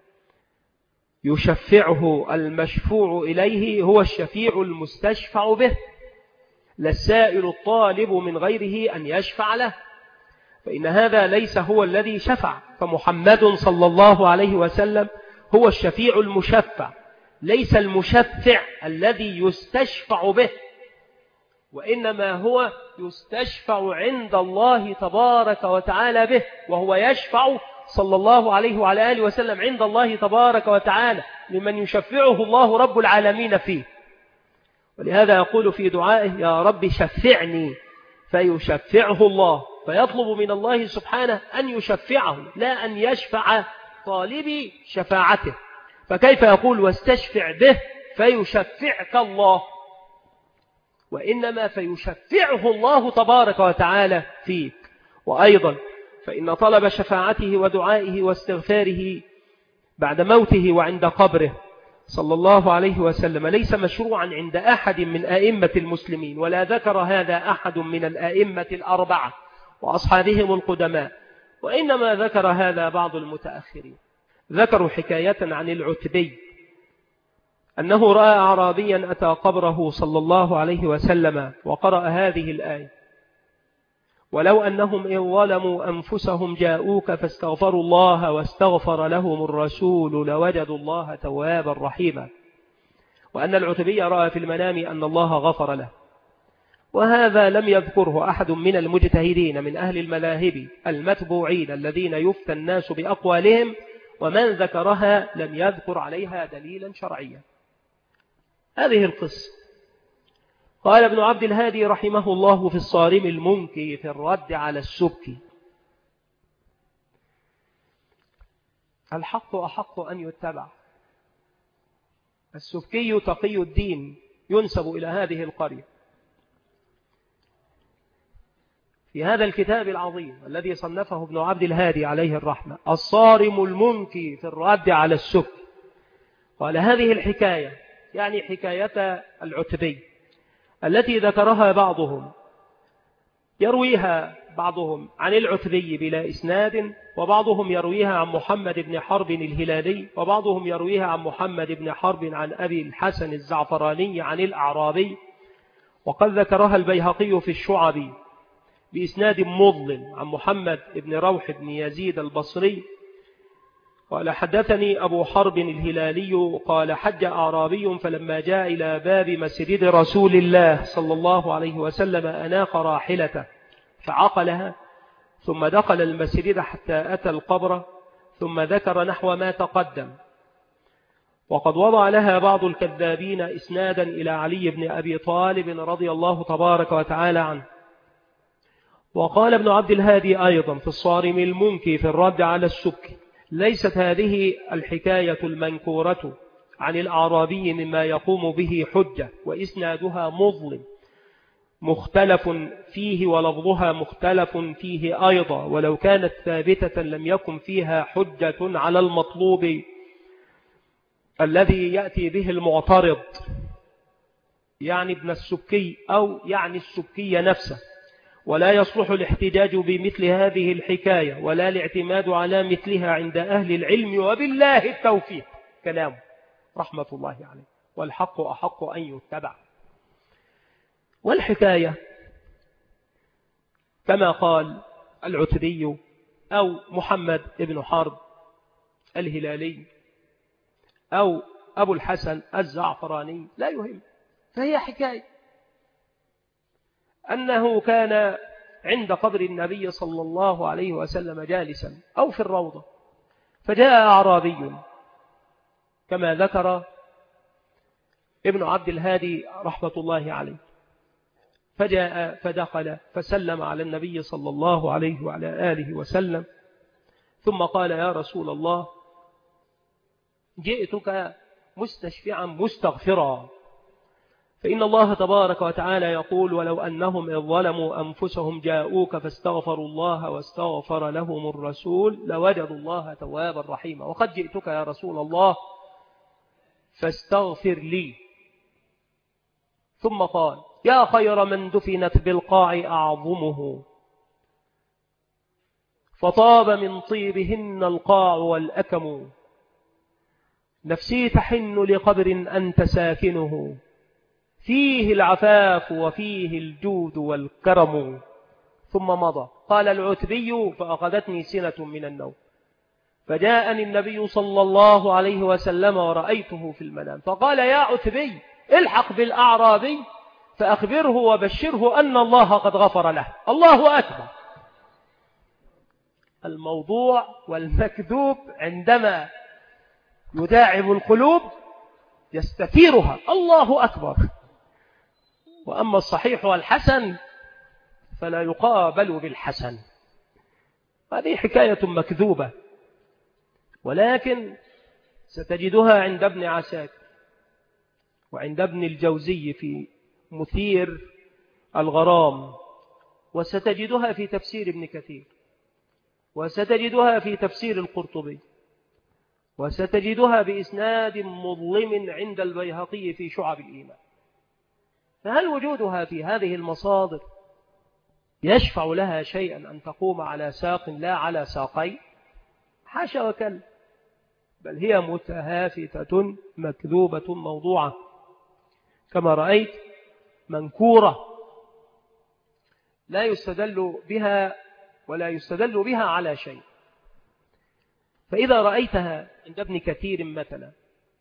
يشفعه المشفوع إليه هو الشفيع المستشفع به، لا السائل الطالب من غيره أن يشفع له. فإن هذا ليس هو الذي شفع، فمحمد صلى الله عليه وسلم هو الشفيع المشفع، ليس المشفع الذي يستشفع به، وإنما هو يستشفع عند الله تبارك وتعالى به، وهو يشفع صلى الله عليه وعلى آله وسلم عند الله تبارك وتعالى لمن يشفعه الله رب العالمين فيه. ولهذا يقول في دعائه: يا رب شفعني، فيشفعه الله، فيطلب من الله سبحانه أن يشفعه لا أن يشفع طالبي شفاعته. فكيف يقول واستشفع به فيشفعك الله؟ وإنما فيشفعه الله تبارك وتعالى فيك. وأيضا فإن طلب شفاعته ودعائه واستغفاره بعد موته وعند قبره صلى الله عليه وسلم ليس مشروعا عند أحد من أئمة المسلمين، ولا ذكر هذا أحد من الأئمة الأربعة وأصحابهم القدماء، وإنما ذكر هذا بعض المتأخرين. ذكروا حكاية عن العتبي أنه رأى أعرابيا أتى قبره صلى الله عليه وسلم وقرأ هذه الآية: ولو أنهم إن ظلموا أنفسهم جاءوك فاستغفروا الله واستغفر لهم الرسول لوجدوا الله توابا رحيما. وأن العتبي رأى في المنام أن الله غفر له. وهذا لم يذكره أحد من المجتهدين من أهل المذاهب المتبوعين الذين يفتى الناس بأقوالهم، ومن ذكرها لم يذكر عليها دليلا شرعيا. هذه القصة. قال ابن عبد الهادي رحمه الله في الصارم المنكي في الرد على السبكي: الحق أحق أن يتبع. السبكي تقي الدين ينسب إلى هذه القرية. في هذا الكتاب العظيم الذي صنفه ابن عبد الهادي عليه الرحمة، الصارم المنكي في الرد على السبكي، قال هذه الحكاية يعني حكاية العتبي التي ذكرها بعضهم، يرويها بعضهم عن العتبي بلا إسناد، وبعضهم يرويها عن محمد بن حرب الهلالي، وبعضهم يرويها عن محمد بن حرب عن أبي الحسن الزعفراني عن الأعرابي. وقد ذكرها البيهقي في الشعب بإسناد مضلل عن محمد بن روح بن يزيد البصري قال: حدثني أبو حرب الهلالي قال: حج أعرابي فلما جاء إلى باب مسجد رسول الله صلى الله عليه وسلم أناخ راحلته فعقلها، ثم دخل المسجد حتى أتى القبر، ثم ذكر نحو ما تقدم. وقد وضع لها بعض الكذابين إسنادا إلى علي بن أبي طالب رضي الله تبارك وتعالى عنه. وقال ابن عبد الهادي أيضا في الصارم المنكي في الرد على السبكي: ليست هذه الحكاية المنكورة عن الأعرابي مما يقوم به حجة، وإسنادها مظلم مختلف فيه ولفظها مختلف فيه أيضا، ولو كانت ثابتة لم يكن فيها حجة على المطلوب الذي يأتي به المعترض، يعني ابن السبكي أو يعني السبكي نفسه. ولا يصلح الاحتجاج بمثل هذه الحكاية ولا الاعتماد على مثلها عند أهل العلم، وبالله التوفيق. كلام رحمة الله عليه. والحق أحق أن يتبع. والحكاية كما قال العتبي أو محمد بن حرب الهلالي أو أبو الحسن الزعفراني لا يهم، فهي حكاية أنه كان عند قبر النبي صلى الله عليه وسلم جالسا أو في الروضة، فجاء أعرابي كما ذكر ابن عبد الهادي رحمة الله عليه، فجاء فدخل فسلم على النبي صلى الله عليه وعلى آله وسلم، ثم قال: يا رسول الله، جئتك مستشفعا مستغفرا، فإن الله تبارك وتعالى يقول: ولو أنهم إذ ظلموا أنفسهم جاءوك فاستغفروا الله واستغفر لهم الرسول لوجدوا الله توابا رحيما. وقد جئتك يا رسول الله فاستغفر لي. ثم قال: يا خير من دفنت بالقاع أعظمه، فطاب من طيبهن القاع والأكم، نفسي تحن لقبر أنت ساكنه، فيه العفاف وفيه الجود والكرم، ثم مضى. قال العتبي فأخذتني سنة من النوم، فجاءني النبي صلى الله عليه وسلم ورأيته في المنام، فقال يا عتبي الحق بالأعرابي فأخبره وبشره أن الله قد غفر له. الله أكبر. الموضوع والمكذوب عندما يداعب القلوب يستثيرها. الله أكبر. وأما الصحيح والحسن فلا يقابل بالحسن. هذه حكاية مكذوبة، ولكن ستجدها عند ابن عساكر وعند ابن الجوزي في مثير الغرام، وستجدها في تفسير ابن كثير، وستجدها في تفسير القرطبي، وستجدها بإسناد مظلم عند البيهقي في شعب الإيمان. فهل وجودها في هذه المصادر يشفع لها شيئا أن تقوم على ساق لا على ساقين؟ حاشا وكلا، بل هي متهافتة مكذوبة موضوعة كما رأيت، منكورة لا يستدل بها ولا يستدل بها على شيء. فإذا رأيتها عند ابن كثير مثلا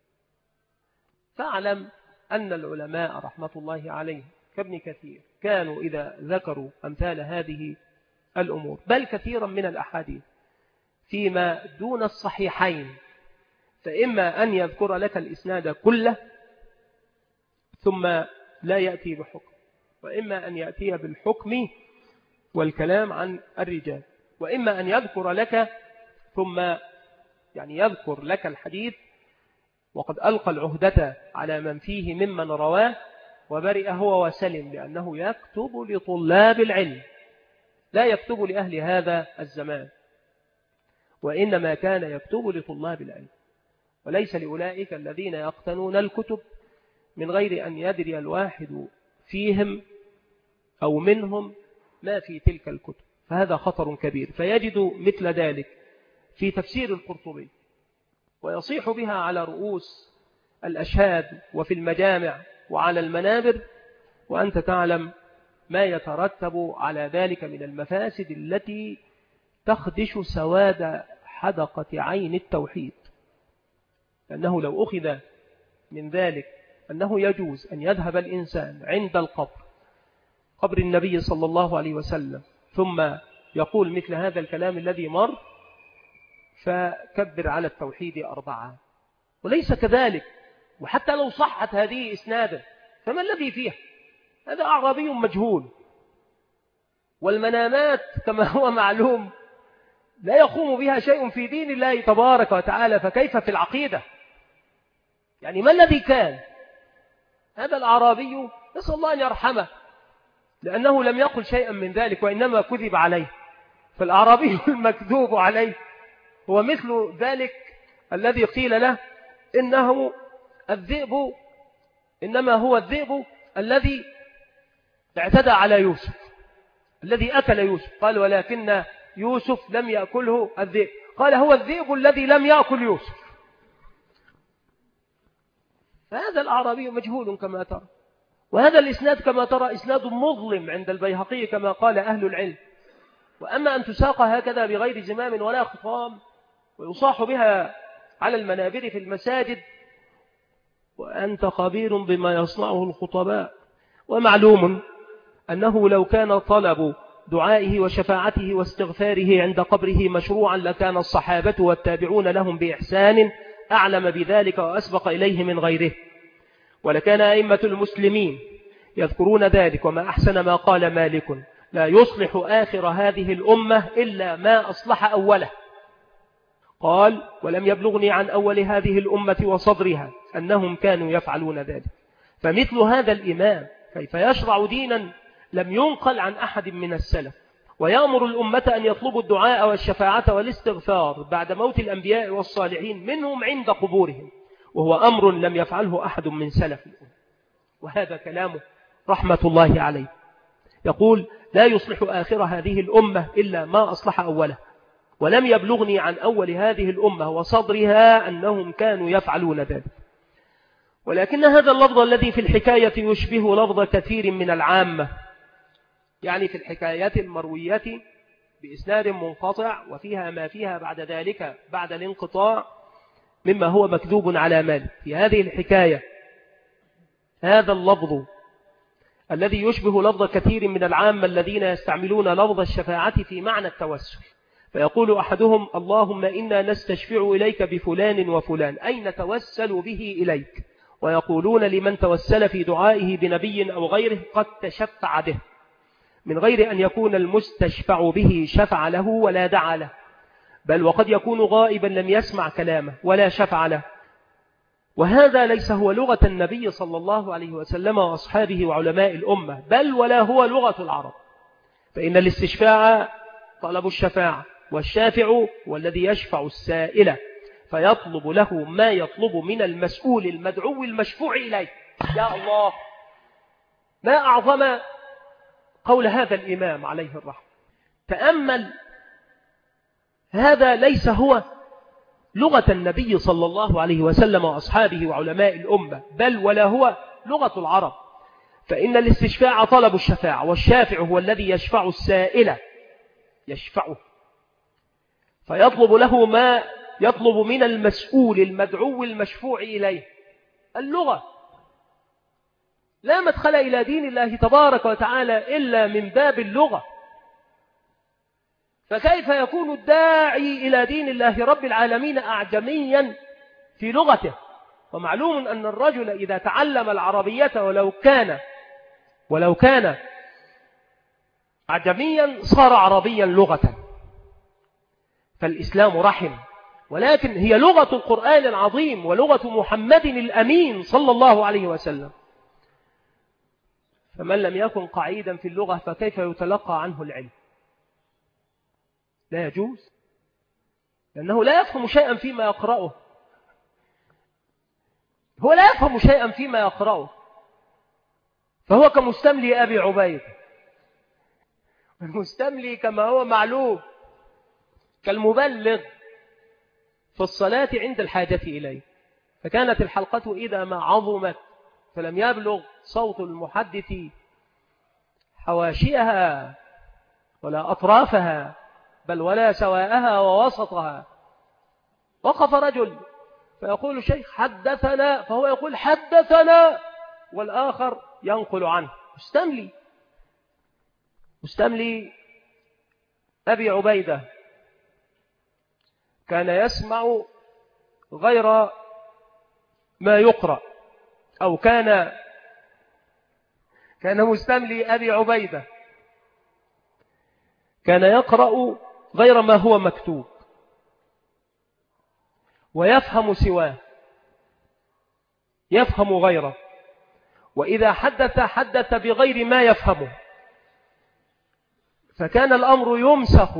فاعلم أن العلماء رحمة الله عليهم كابن كثير كانوا إذا ذكروا أمثال هذه الأمور، بل كثيرا من الأحاديث فيما دون الصحيحين، فإما أن يذكر لك الإسناد كله ثم لا يأتي بحكم، وإما أن يأتي بالحكم والكلام عن الرجال، وإما أن يذكر لك ثم يعني يذكر لك الحديث وقد ألقى العهدة على من فيه ممن رواه وبرئ هو وسلم، لأنه يكتب لطلاب العلم لا يكتب لأهل هذا الزمان، وإنما كان يكتب لطلاب العلم وليس لأولئك الذين يقتنون الكتب من غير أن يدري الواحد فيهم أو منهم ما في تلك الكتب، فهذا خطر كبير. فيجد مثل ذلك في تفسير القرطبي ويصيح بها على رؤوس الأشهاد وفي المجامع وعلى المنابر، وأنت تعلم ما يترتب على ذلك من المفاسد التي تخدش سواد حدقة عين التوحيد. لأنه لو أخذ من ذلك أنه يجوز أن يذهب الإنسان عند القبر قبر النبي صلى الله عليه وسلم ثم يقول مثل هذا الكلام الذي مر، فكبر على التوحيد أربعة، وليس كذلك. وحتى لو صحت هذه إسنادا فما الذي فيها؟ هذا أعرابي مجهول، والمنامات كما هو معلوم لا يقوم بها شيء في دين الله تبارك وتعالى، فكيف في العقيدة؟ يعني ما الذي كان؟ هذا الأعرابي نسأل الله أن يرحمه لأنه لم يقل شيئا من ذلك وإنما كذب عليه. فالأعرابي المكذوب عليه هو مثل ذلك الذي قيل له إنه الذئب، إنما هو الذئب الذي اعتدى على يوسف، الذي أكل يوسف. قال ولكن يوسف لم يأكله الذئب، قال هو الذئب الذي لم يأكل يوسف. فهذا الأعرابي مجهول كما ترى، وهذا الإسناد كما ترى إسناد مظلم عند البيهقي كما قال أهل العلم. وأما أن تساق هكذا بغير زمام ولا خطام ويصاح بها على المنابر في المساجد وأنت خبير بما يصنعه الخطباء. ومعلوم أنه لو كان طلب دعائه وشفاعته واستغفاره عند قبره مشروعا لكان الصحابة والتابعون لهم بإحسان أعلم بذلك وأسبق إليه من غيره، ولكان أئمة المسلمين يذكرون ذلك. وما أحسن ما قال مالك: لا يصلح آخر هذه الأمة إلا ما أصلح أوله. قال: ولم يبلغني عن أول هذه الأمة وصدرها أنهم كانوا يفعلون ذلك. فمثل هذا الإمام كيف يشرع دينا لم ينقل عن أحد من السلف، ويأمر الأمة أن يطلبوا الدعاء والشفاعة والاستغفار بعد موت الأنبياء والصالحين منهم عند قبورهم، وهو أمر لم يفعله أحد من سلف الأمة. وهذا كلامه رحمة الله عليه، يقول: لا يصلح آخر هذه الأمة إلا ما أصلح أوله، ولم يبلغني عن أول هذه الأمة وصدرها أنهم كانوا يفعلون ذلك. ولكن هذا اللفظ الذي في الحكاية يشبه لفظ كثير من العامة يعني في الحكايات المروية بإسناد منقطع وفيها ما فيها بعد ذلك بعد الانقطاع مما هو مكذوب على مالك. في هذه الحكاية هذا اللفظ الذي يشبه لفظ كثير من العامة الذين يستعملون لفظ الشفاعة في معنى التوسل، فيقول أحدهم اللهم إنا نستشفع إليك بفلان وفلان أي نتوسل به إليك، ويقولون لمن توسل في دعائه بنبي أو غيره قد تشفع به، من غير أن يكون المستشفع به شفع له ولا دعا له، بل وقد يكون غائبا لم يسمع كلامه ولا شفع له. وهذا ليس هو لغة النبي صلى الله عليه وسلم وأصحابه وعلماء الأمة، بل ولا هو لغة العرب، فإن الاستشفاع طلب الشفاعة، والشافع والذي يشفع السائل فيطلب له ما يطلب من المسؤول المدعو المشفوع إليه. يا الله، ما أعظم قول هذا الإمام عليه الرحمة. تأمل، هذا ليس هو لغة النبي صلى الله عليه وسلم وأصحابه وعلماء الأمة، بل ولا هو لغة العرب، فإن الاستشفاع طلب الشفاعة، والشافع هو الذي يشفع السائل يشفعه فيطلب له ما يطلب من المسؤول المدعو المشفوع إليه. اللغة لا مدخل إلى دين الله تبارك وتعالى إلا من باب اللغة، فكيف يكون الداعي إلى دين الله رب العالمين أعجميا في لغته؟ ومعلوم أن الرجل إذا تعلم العربية ولو كان ولو كان أعجميا صار عربيا لغة، فالإسلام رحم، ولكن هي لغة القرآن العظيم ولغة محمد الأمين صلى الله عليه وسلم. فمن لم يكن قعيدا في اللغة فكيف يتلقى عنه العلم؟ لا يجوز، لأنه لا يفهم شيئا فيما يقرأه، هو لا يفهم شيئا فيما يقرأه، فهو كمستملي أبي عبيد، المستملي كما هو معلوم كالمبلغ في الصلاة عند الحاجة إليه. فكانت الحلقة إذا ما عظمت فلم يبلغ صوت المحدث حواشيها ولا أطرافها بل ولا سواءها ووسطها، وقف رجل فيقول شيخ حدثنا، فهو يقول حدثنا والآخر ينقل عنه. مستملي مستملي أبي عبيدة كان يسمع غير ما يقرأ، أو كان كان مستملي أبي عبيدة كان يقرأ غير ما هو مكتوب ويفهم سواه، يفهم غيره، وإذا حدث حدث بغير ما يفهمه، فكان الأمر يمسخ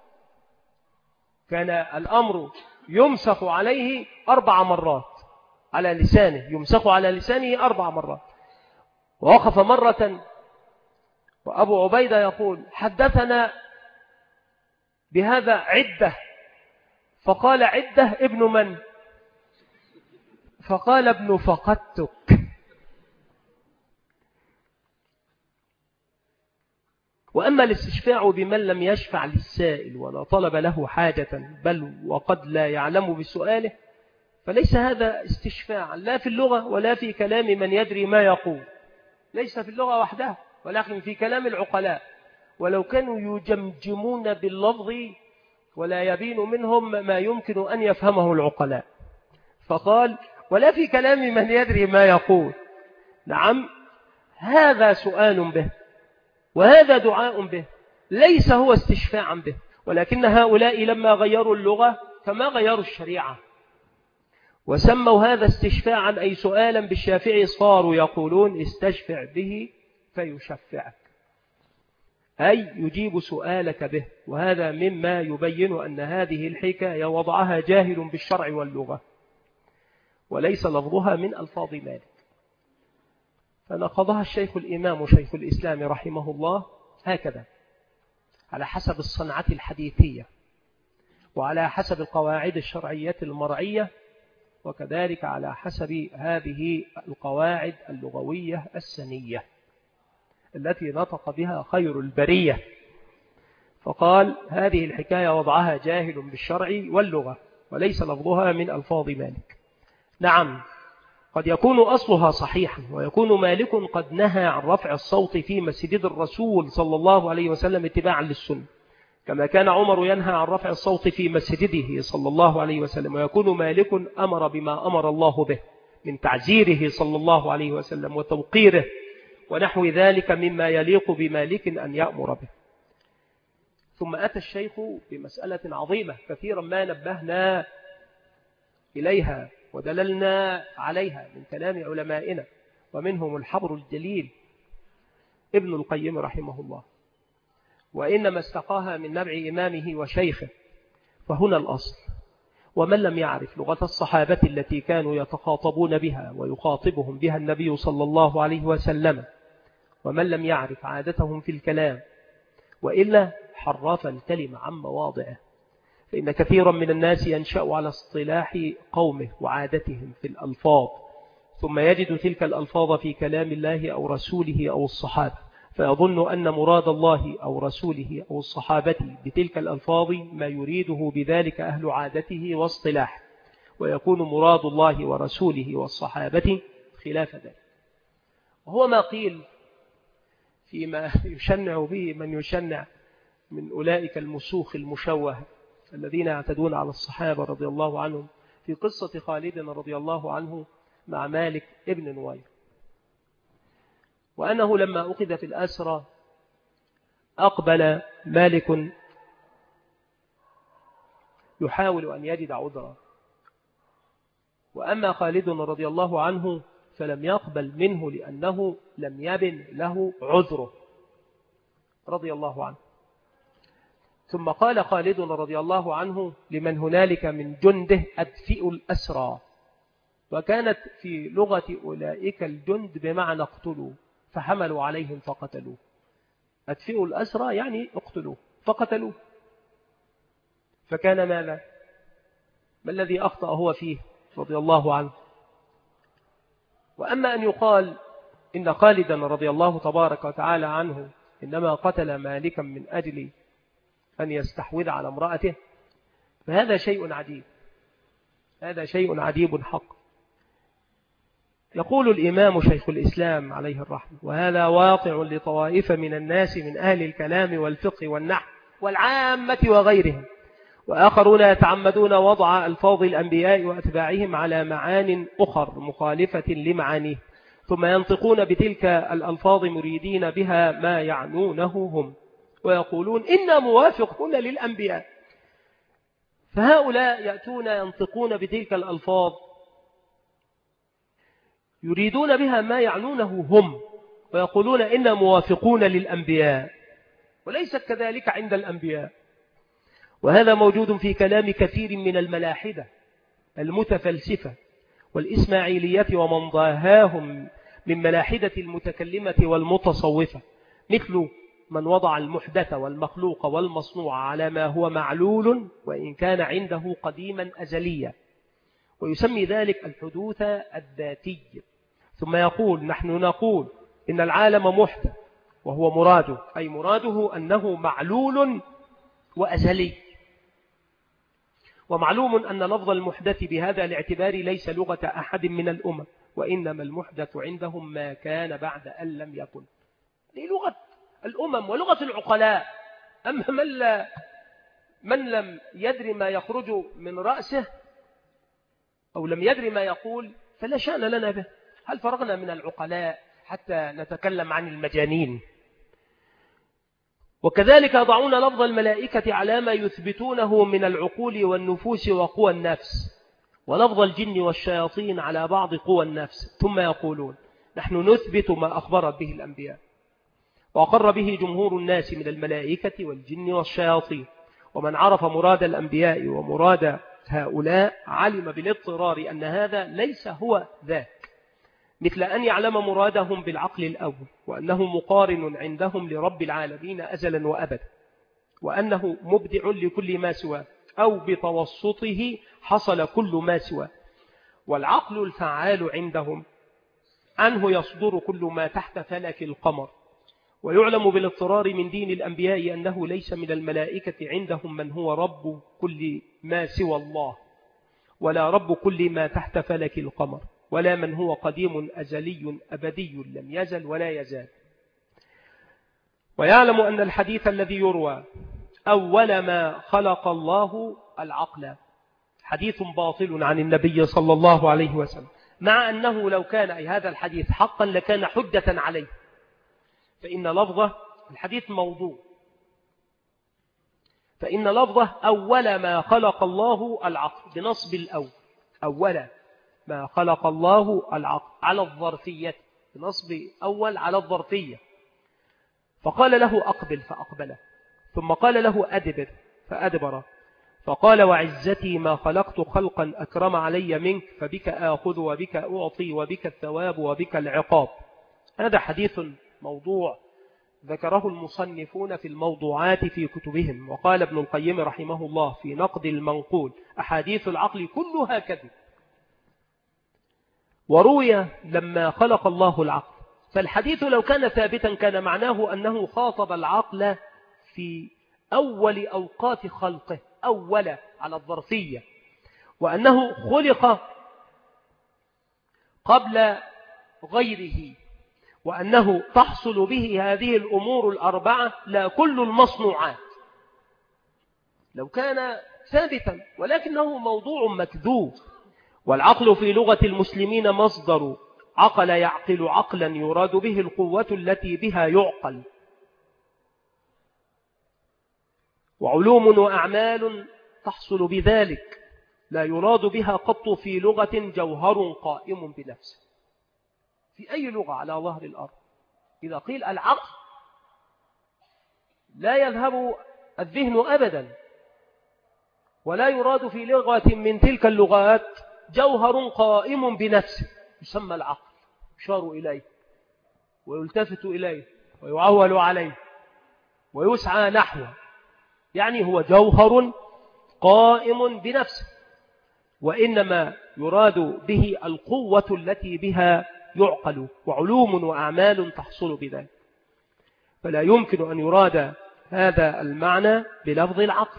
كان الأمر يمسخ عليه أربع مرات على لسانه، يمسخ على لسانه أربع مرات. ووقف مرة وأبو عبيدة يقول حدثنا بهذا عدة، فقال عدة ابن من؟ فقال ابن فقدتك. وأما الاستشفاع بمن لم يشفع للسائل ولا طلب له حاجة بل وقد لا يعلم بسؤاله، فليس هذا استشفاعا لا في اللغة ولا في كلام من يدري ما يقول، ليس في اللغة وحدها ولكن في كلام العقلاء، ولو كانوا يجمجمون باللفظ ولا يبين منهم ما يمكن أن يفهمه العقلاء. فقال ولا في كلام من يدري ما يقول. نعم، هذا سؤال به وهذا دعاء به، ليس هو استشفاعا به، ولكن هؤلاء لما غيروا اللغة كما غيروا الشريعة وسموا هذا استشفاعا أي سؤالا بالشافعي، صاروا يقولون استشفع به فيشفعك، أي يجيب سؤالك به. وهذا مما يبين أن هذه الحكاية وضعها جاهل بالشرع واللغة وليس لفظها من ألفاظ مالك. فنقضها الشيخ الإمام شيخ الإسلام رحمه الله هكذا على حسب الصنعة الحديثية وعلى حسب القواعد الشرعية المرعية، وكذلك على حسب هذه القواعد اللغوية السنية. التي نطق بها خير البرية، فقال هذه الحكاية وضعها جاهل بالشرع واللغة وليس لفظها من ألفاظ مالك. نعم، قد يكون أصلها صحيحا، ويكون مالك قد نهى عن رفع الصوت في مسجد الرسول صلى الله عليه وسلم اتباعا للسنة، كما كان عمر ينهى عن رفع الصوت في مسجده صلى الله عليه وسلم، ويكون مالك أمر بما أمر الله به من تعزيره صلى الله عليه وسلم وتوقيره ونحو ذلك مما يليق بمالك أن يأمر به. ثم أتى الشيخ بمسألة عظيمة كثيرا ما نبهنا إليها ودللنا عليها من كلام علمائنا، ومنهم الحبر الجليل ابن القيم رحمه الله، وإنما استقاها من نبع إمامه وشيخه. فهنا الأصل: ومن لم يعرف لغة الصحابة التي كانوا يتخاطبون بها ويخاطبهم بها النبي صلى الله عليه وسلم، ومن لم يعرف عادتهم في الكلام، وإلا حرف الكلمة عن مواضعه، فإن كثيرا من الناس ينشأ على اصطلاح قومه وعادتهم في الألفاظ، ثم يجد تلك الألفاظ في كلام الله أو رسوله أو الصحابة، فيظن أن مراد الله أو رسوله أو الصحابة بتلك الألفاظ ما يريده بذلك أهل عادته واصطلاحه، ويكون مراد الله ورسوله والصحابة خلاف ذلك. وهو ما قيل فيما يشنع به من يشنع من أولئك المسوخ المشوه الذين يعتدون على الصحابة رضي الله عنهم في قصة خالد رضي الله عنه مع مالك ابن نوير، وأنه لما أخذ في الأسرى أقبل مالك يحاول أن يجد عذرا، وأما خالد رضي الله عنه فلم يقبل منه لأنه لم يبن له عذره رضي الله عنه. ثم قال خالد رضي الله عنه لمن هنالك من جنده: أدفئوا الأسرى. وكانت في لغة أولئك الجند بمعنى اقتلوا، فحملوا عليهم فقتلوه. أدفئوا الأسرى يعني اقتلوه فقتلوه. فكان ماذا؟ ما الذي أخطأ هو فيه رضي الله عنه؟ وأما أن يقال إن خالدا رضي الله تبارك وتعالى عنه إنما قتل مالكا من أجل أن يستحوذ على امرأته، فهذا شيء عجيب، هذا شيء عجيب حق. يقول الإمام شيخ الإسلام عليه الرحمة: وهذا واقع لطوائف من الناس من أهل الكلام والفقه والنحو والعامة وغيرهم، وآخرون يتعمدون وضع ألفاظ الأنبياء وأتباعهم على معان أخر مخالفة لمعانيه، ثم ينطقون بتلك الألفاظ مريدين بها ما يعنونه هم، ويقولون إنا موافقون للأنبياء. فهؤلاء يأتون ينطقون بتلك الألفاظ يريدون بها ما يعنونه هم، ويقولون إنا موافقون للأنبياء، وليس كذلك عند الأنبياء. وهذا موجود في كلام كثير من الملاحدة المتفلسفة والإسماعيلية ومن ضاهاهم من ملاحدة المتكلمة والمتصوفة، مثل من وضع المحدث والمخلوق والمصنوع على ما هو معلول وإن كان عنده قديما أزليا، ويسمي ذلك الحدوث الذاتي. ثم يقول: نحن نقول إن العالم محدث، وهو مراده، أي مراده أنه معلول وأزلي. ومعلوم أن لفظ المحدث بهذا الاعتبار ليس لغة أحد من الأمم، وإنما المحدث عندهم ما كان بعد أن لم يكن. هذه لغة الأمم ولغة العقلاء. أما من, لا من لم يدري ما يخرج من رأسه أو لم يدري ما يقول فلا شأن لنا به. هل فرغنا من العقلاء حتى نتكلم عن المجانين؟ وكذلك يضعون لفظ الملائكة على ما يثبتونه من العقول والنفوس وقوى النفس، ولفظ الجن والشياطين على بعض قوى النفس، ثم يقولون: نحن نثبت ما أخبرت به الأنبياء وأقر به جمهور الناس من الملائكة والجن والشياطين. ومن عرف مراد الأنبياء ومراد هؤلاء علم بالاضطرار أن هذا ليس هو ذاك، مثل أن يعلم مرادهم بالعقل الأول، وأنه مقارن عندهم لرب العالمين أزلا وأبدا، وأنه مبدع لكل ما سواه، أو بتوسطه حصل كل ما سواه. والعقل الفعال عندهم عنه يصدر كل ما تحت فلك القمر، ويعلم بالاضطرار من دين الأنبياء أنه ليس من الملائكة عندهم من هو رب كل ما سوى الله، ولا رب كل ما تحت فلك القمر، ولا من هو قديم أزلي أبدي لم يزل ولا يزال. ويعلم أن الحديث الذي يروى أول ما خلق الله العقل حديث باطل عن النبي صلى الله عليه وسلم، مع أنه لو كان أي هذا الحديث حقا لكان حجة عليه، فإن لفظه الحديث موضوع، فإن لفظه أول ما خلق الله العقل بنصب الأول، أول ما خلق الله العقل على الظرفية، بنصب أول على الظرفية. فقال له أقبل فأقبله، ثم قال له أدبر فأدبر، فقال وعزتي ما خلقت خلقا أكرم علي منك، فبك آخذ وبك أعطي وبك الثواب وبك العقاب. هذا حديث موضوع ذكره المصنفون في الموضوعات في كتبهم. وقال ابن القيم رحمه الله في نقد المنقول أحاديث العقل كلها كذب. وروي لما خلق الله العقل، فالحديث لو كان ثابتا كان معناه أنه خاطب العقل في أول أوقات خلقه، أول على الظرفية، وأنه خلق قبل غيره، وأنه تحصل به هذه الأمور الأربعة لا كل المصنوعات. لو كان ثابتا، ولكنه موضوع مكذوب. والعقل في لغة المسلمين مصدر عقل يعقل عقلا يراد به القوة التي بها يعقل. وعلوم وأعمال تحصل بذلك لا يراد بها قط في لغة جوهر قائم بنفسه، في أي لغة على ظهر الأرض. إذا قيل العقل لا يذهب الذهن أبدا، ولا يراد في لغة من تلك اللغات جوهر قائم بنفسه، يسمى العقل، يشار إليه ويلتفت إليه ويعول عليه ويسعى نحوه، يعني هو جوهر قائم بنفسه، وإنما يراد به القوة التي بها يعقل، وعلوم وأعمال تحصل بذلك. فلا يمكن أن يراد هذا المعنى بلفظ العقل،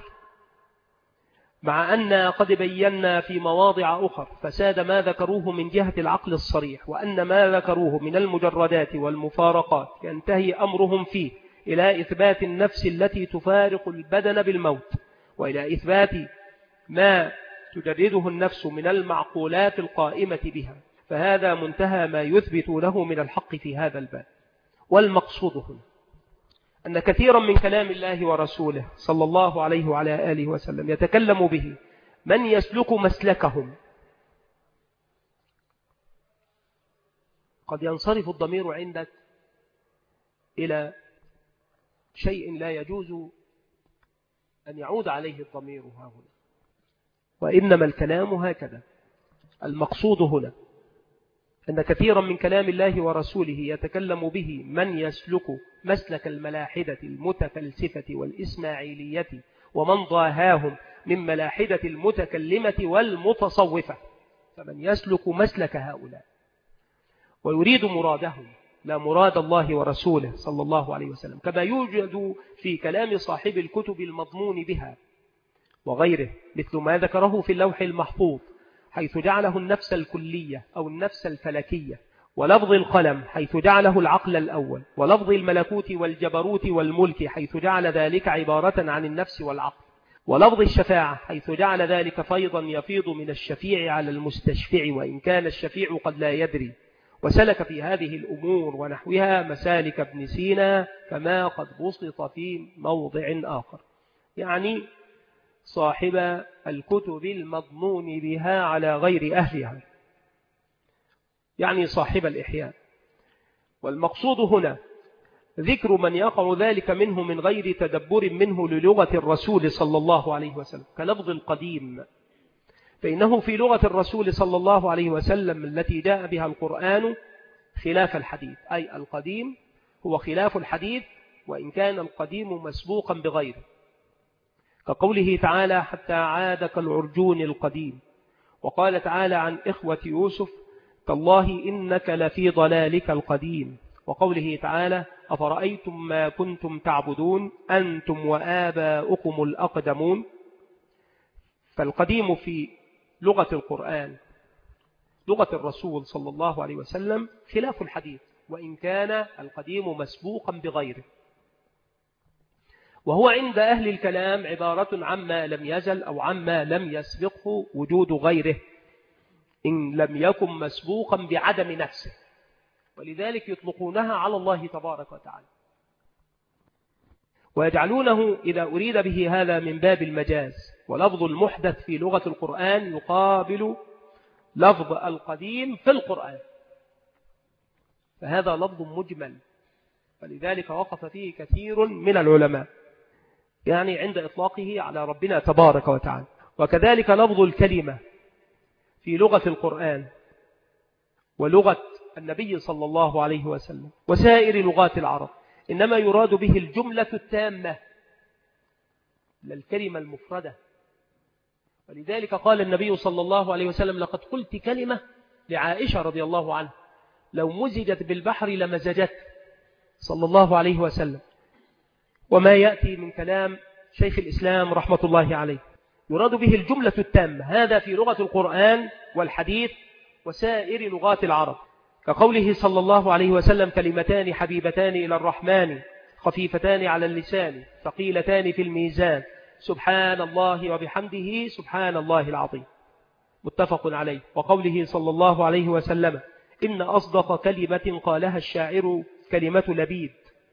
مع أن قد بينا في مواضع أخرى فساد ما ذكروه من جهة العقل الصريح، وأن ما ذكروه من المجردات والمفارقات ينتهي أمرهم فيه إلى إثبات النفس التي تفارق البدن بالموت، وإلى إثبات ما تجرده النفس من المعقولات القائمة بها. فهذا منتهى ما يثبت له من الحق في هذا الباب. والمقصود هنا أن كثيرا من كلام الله ورسوله صلى الله عليه وعلى آله وسلم يتكلم به من يسلك مسلكهم. قد ينصرف الضمير عندك إلى شيء لا يجوز أن يعود عليه الضمير ها هنا، وإنما الكلام هكذا. المقصود هنا أن كثيرا من كلام الله ورسوله يتكلم به من يسلك مسلك الملاحدة المتفلسفة والإسماعيلية ومن ضاهاهم من ملاحدة المتكلمة والمتصوفة، فمن يسلك مسلك هؤلاء ويريد مرادهم لا مراد الله ورسوله صلى الله عليه وسلم، كما يوجد في كلام صاحب الكتب المضمون بها وغيره، مثل ما ذكره في اللوح المحفوظ حيث جعله النفس الكلية أو النفس الفلكية، ولفظ القلم حيث جعله العقل الأول، ولفظ الملكوت والجبروت والملك حيث جعل ذلك عبارة عن النفس والعقل، ولفظ الشفاعة حيث جعل ذلك فيضا يفيض من الشفيع على المستشفع وإن كان الشفيع قد لا يدري. وسلك في هذه الأمور ونحوها مسالك ابن سينا كما قد بسط في موضع آخر، يعني صاحب الكتب المضمون بها على غير أهلها، يعني صاحب الإحياء. والمقصود هنا ذكر من يقع ذلك منه من غير تدبر منه للغة الرسول صلى الله عليه وسلم، كلفظ القديم، فإنه في لغة الرسول صلى الله عليه وسلم التي جاء بها القرآن خلاف الحديث، أي القديم هو خلاف الحديث وإن كان القديم مسبوقا بغيره، كقوله تعالى حتى عاد كالعرجون القديم. وقال تعالى عن إخوة يوسف تالله إنك لفي ضلالك القديم. وقوله تعالى أفرأيتم ما كنتم تعبدون أنتم وآباؤكم الأقدمون. فالقديم في لغة القرآن لغة الرسول صلى الله عليه وسلم خلاف الحديث، وإن كان القديم مسبوقا بغيره، وهو عند أهل الكلام عبارة عما لم يزل أو عما لم يسبقه وجود غيره إن لم يكن مسبوقا بعدم نفسه، ولذلك يطلقونها على الله تبارك وتعالى، ويجعلونه إذا أريد به هذا من باب المجاز. ولفظ المحدث في لغة القرآن يقابل لفظ القديم في القرآن، فهذا لفظ مجمل، فلذلك وقف فيه كثير من العلماء، يعني عند إطلاقه على ربنا تبارك وتعالى. وكذلك لفظ الكلمة في لغة القرآن ولغة النبي صلى الله عليه وسلم وسائر لغات العرب إنما يراد به الجملة التامة لا الكلمة المفردة. ولذلك قال النبي صلى الله عليه وسلم لقد قلت كلمة لعائشة رضي الله عنها لو مزجت بالبحر لمزجت، صلى الله عليه وسلم. وما يأتي من كلام شيخ الإسلام رحمة الله عليه يراد به الجملة التامة، هذا في لغة القرآن والحديث وسائر لغات العرب، كقوله صلى الله عليه وسلم كلمتان حبيبتان إلى الرحمن خفيفتان على اللسان ثقيلتان في الميزان سبحان الله وبحمده سبحان الله العظيم، متفق عليه. وقوله صلى الله عليه وسلم إن أصدق كلمة قالها الشاعر كلمة لبيد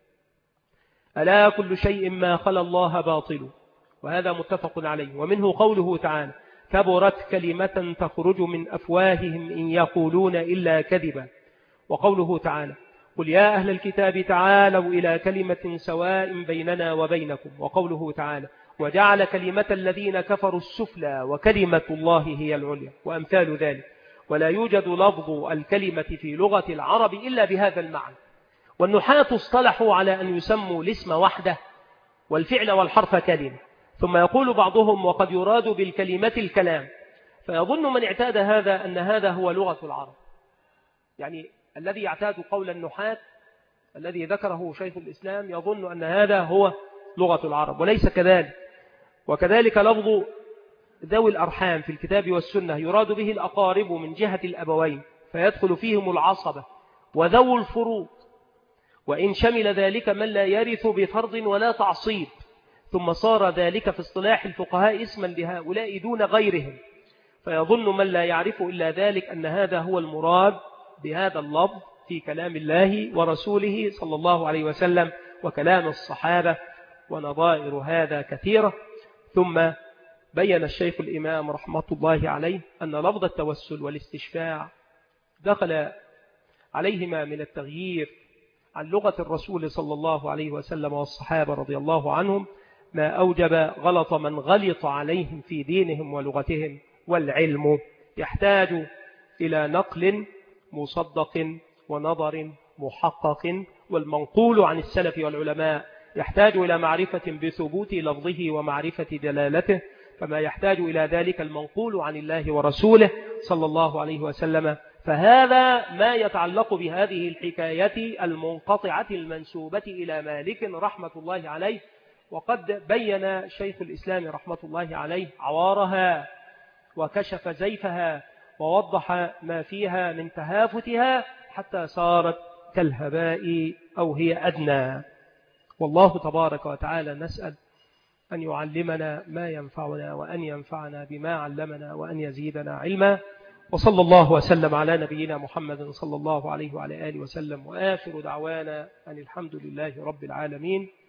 ألا كل شيء ما خلا الله باطل، وهذا متفق عليه. ومنه قوله تعالى كبرت كلمة تخرج من أفواههم إن يقولون إلا كذبا. وقوله تعالى قل يا أهل الكتاب تعالوا إلى كلمة سواء بيننا وبينكم. وقوله تعالى وجعل كلمة الذين كفروا السفلى وكلمة الله هي العليا، وأمثال ذلك. ولا يوجد لفظ الكلمة في لغة العرب إلا بهذا المعنى. والنحاة اصطلحوا على أن يسموا الاسم وحده والفعل والحرف كلمة، ثم يقول بعضهم وقد يراد بالكلمة الكلام، فيظن من اعتاد هذا أن هذا هو لغة العرب، يعني الذي يعتاد قول النحاة الذي ذكره شيخ الإسلام يظن أن هذا هو لغة العرب، وليس كذلك. وكذلك لفظ ذوي الأرحام في الكتاب والسنة يراد به الأقارب من جهة الأبوين، فيدخل فيهم العصبة وذو الفروض، وإن شمل ذلك من لا يرث بفرض ولا تعصيب، ثم صار ذلك في اصطلاح الفقهاء اسما لهؤلاء دون غيرهم، فيظن من لا يعرف إلا ذلك أن هذا هو المراد بهذا اللفظ في كلام الله ورسوله صلى الله عليه وسلم وكلام الصحابة، ونظائر هذا كثيرة. ثم بين الشيخ الإمام رحمة الله عليه أن لفظ التوسل والاستشفاع دخل عليهما من التغيير عن لغة الرسول صلى الله عليه وسلم والصحابة رضي الله عنهم ما أوجب غلط من غلط عليهم في دينهم ولغتهم. والعلم يحتاج إلى نقل مصدق ونظر محقق، والمنقول عن السلف والعلماء يحتاج إلى معرفة بثبوت لفظه ومعرفة دلالته، فما يحتاج إلى ذلك المنقول عن الله ورسوله صلى الله عليه وسلم. فهذا ما يتعلق بهذه الحكاية المنقطعة المنسوبة إلى مالك رحمة الله عليه. وقد بين شيخ الإسلام رحمة الله عليه عوارها وكشف زيفها ووضح ما فيها من تهافتها حتى صارت كالهباء أو هي أدنى. والله تبارك وتعالى نسأل أن يعلمنا ما ينفعنا وأن ينفعنا بما علمنا وأن يزيدنا علما. وصلى الله وسلم على نبينا محمد صلى الله عليه وعلى آله وسلم، وآخر دعوانا أن الحمد لله رب العالمين.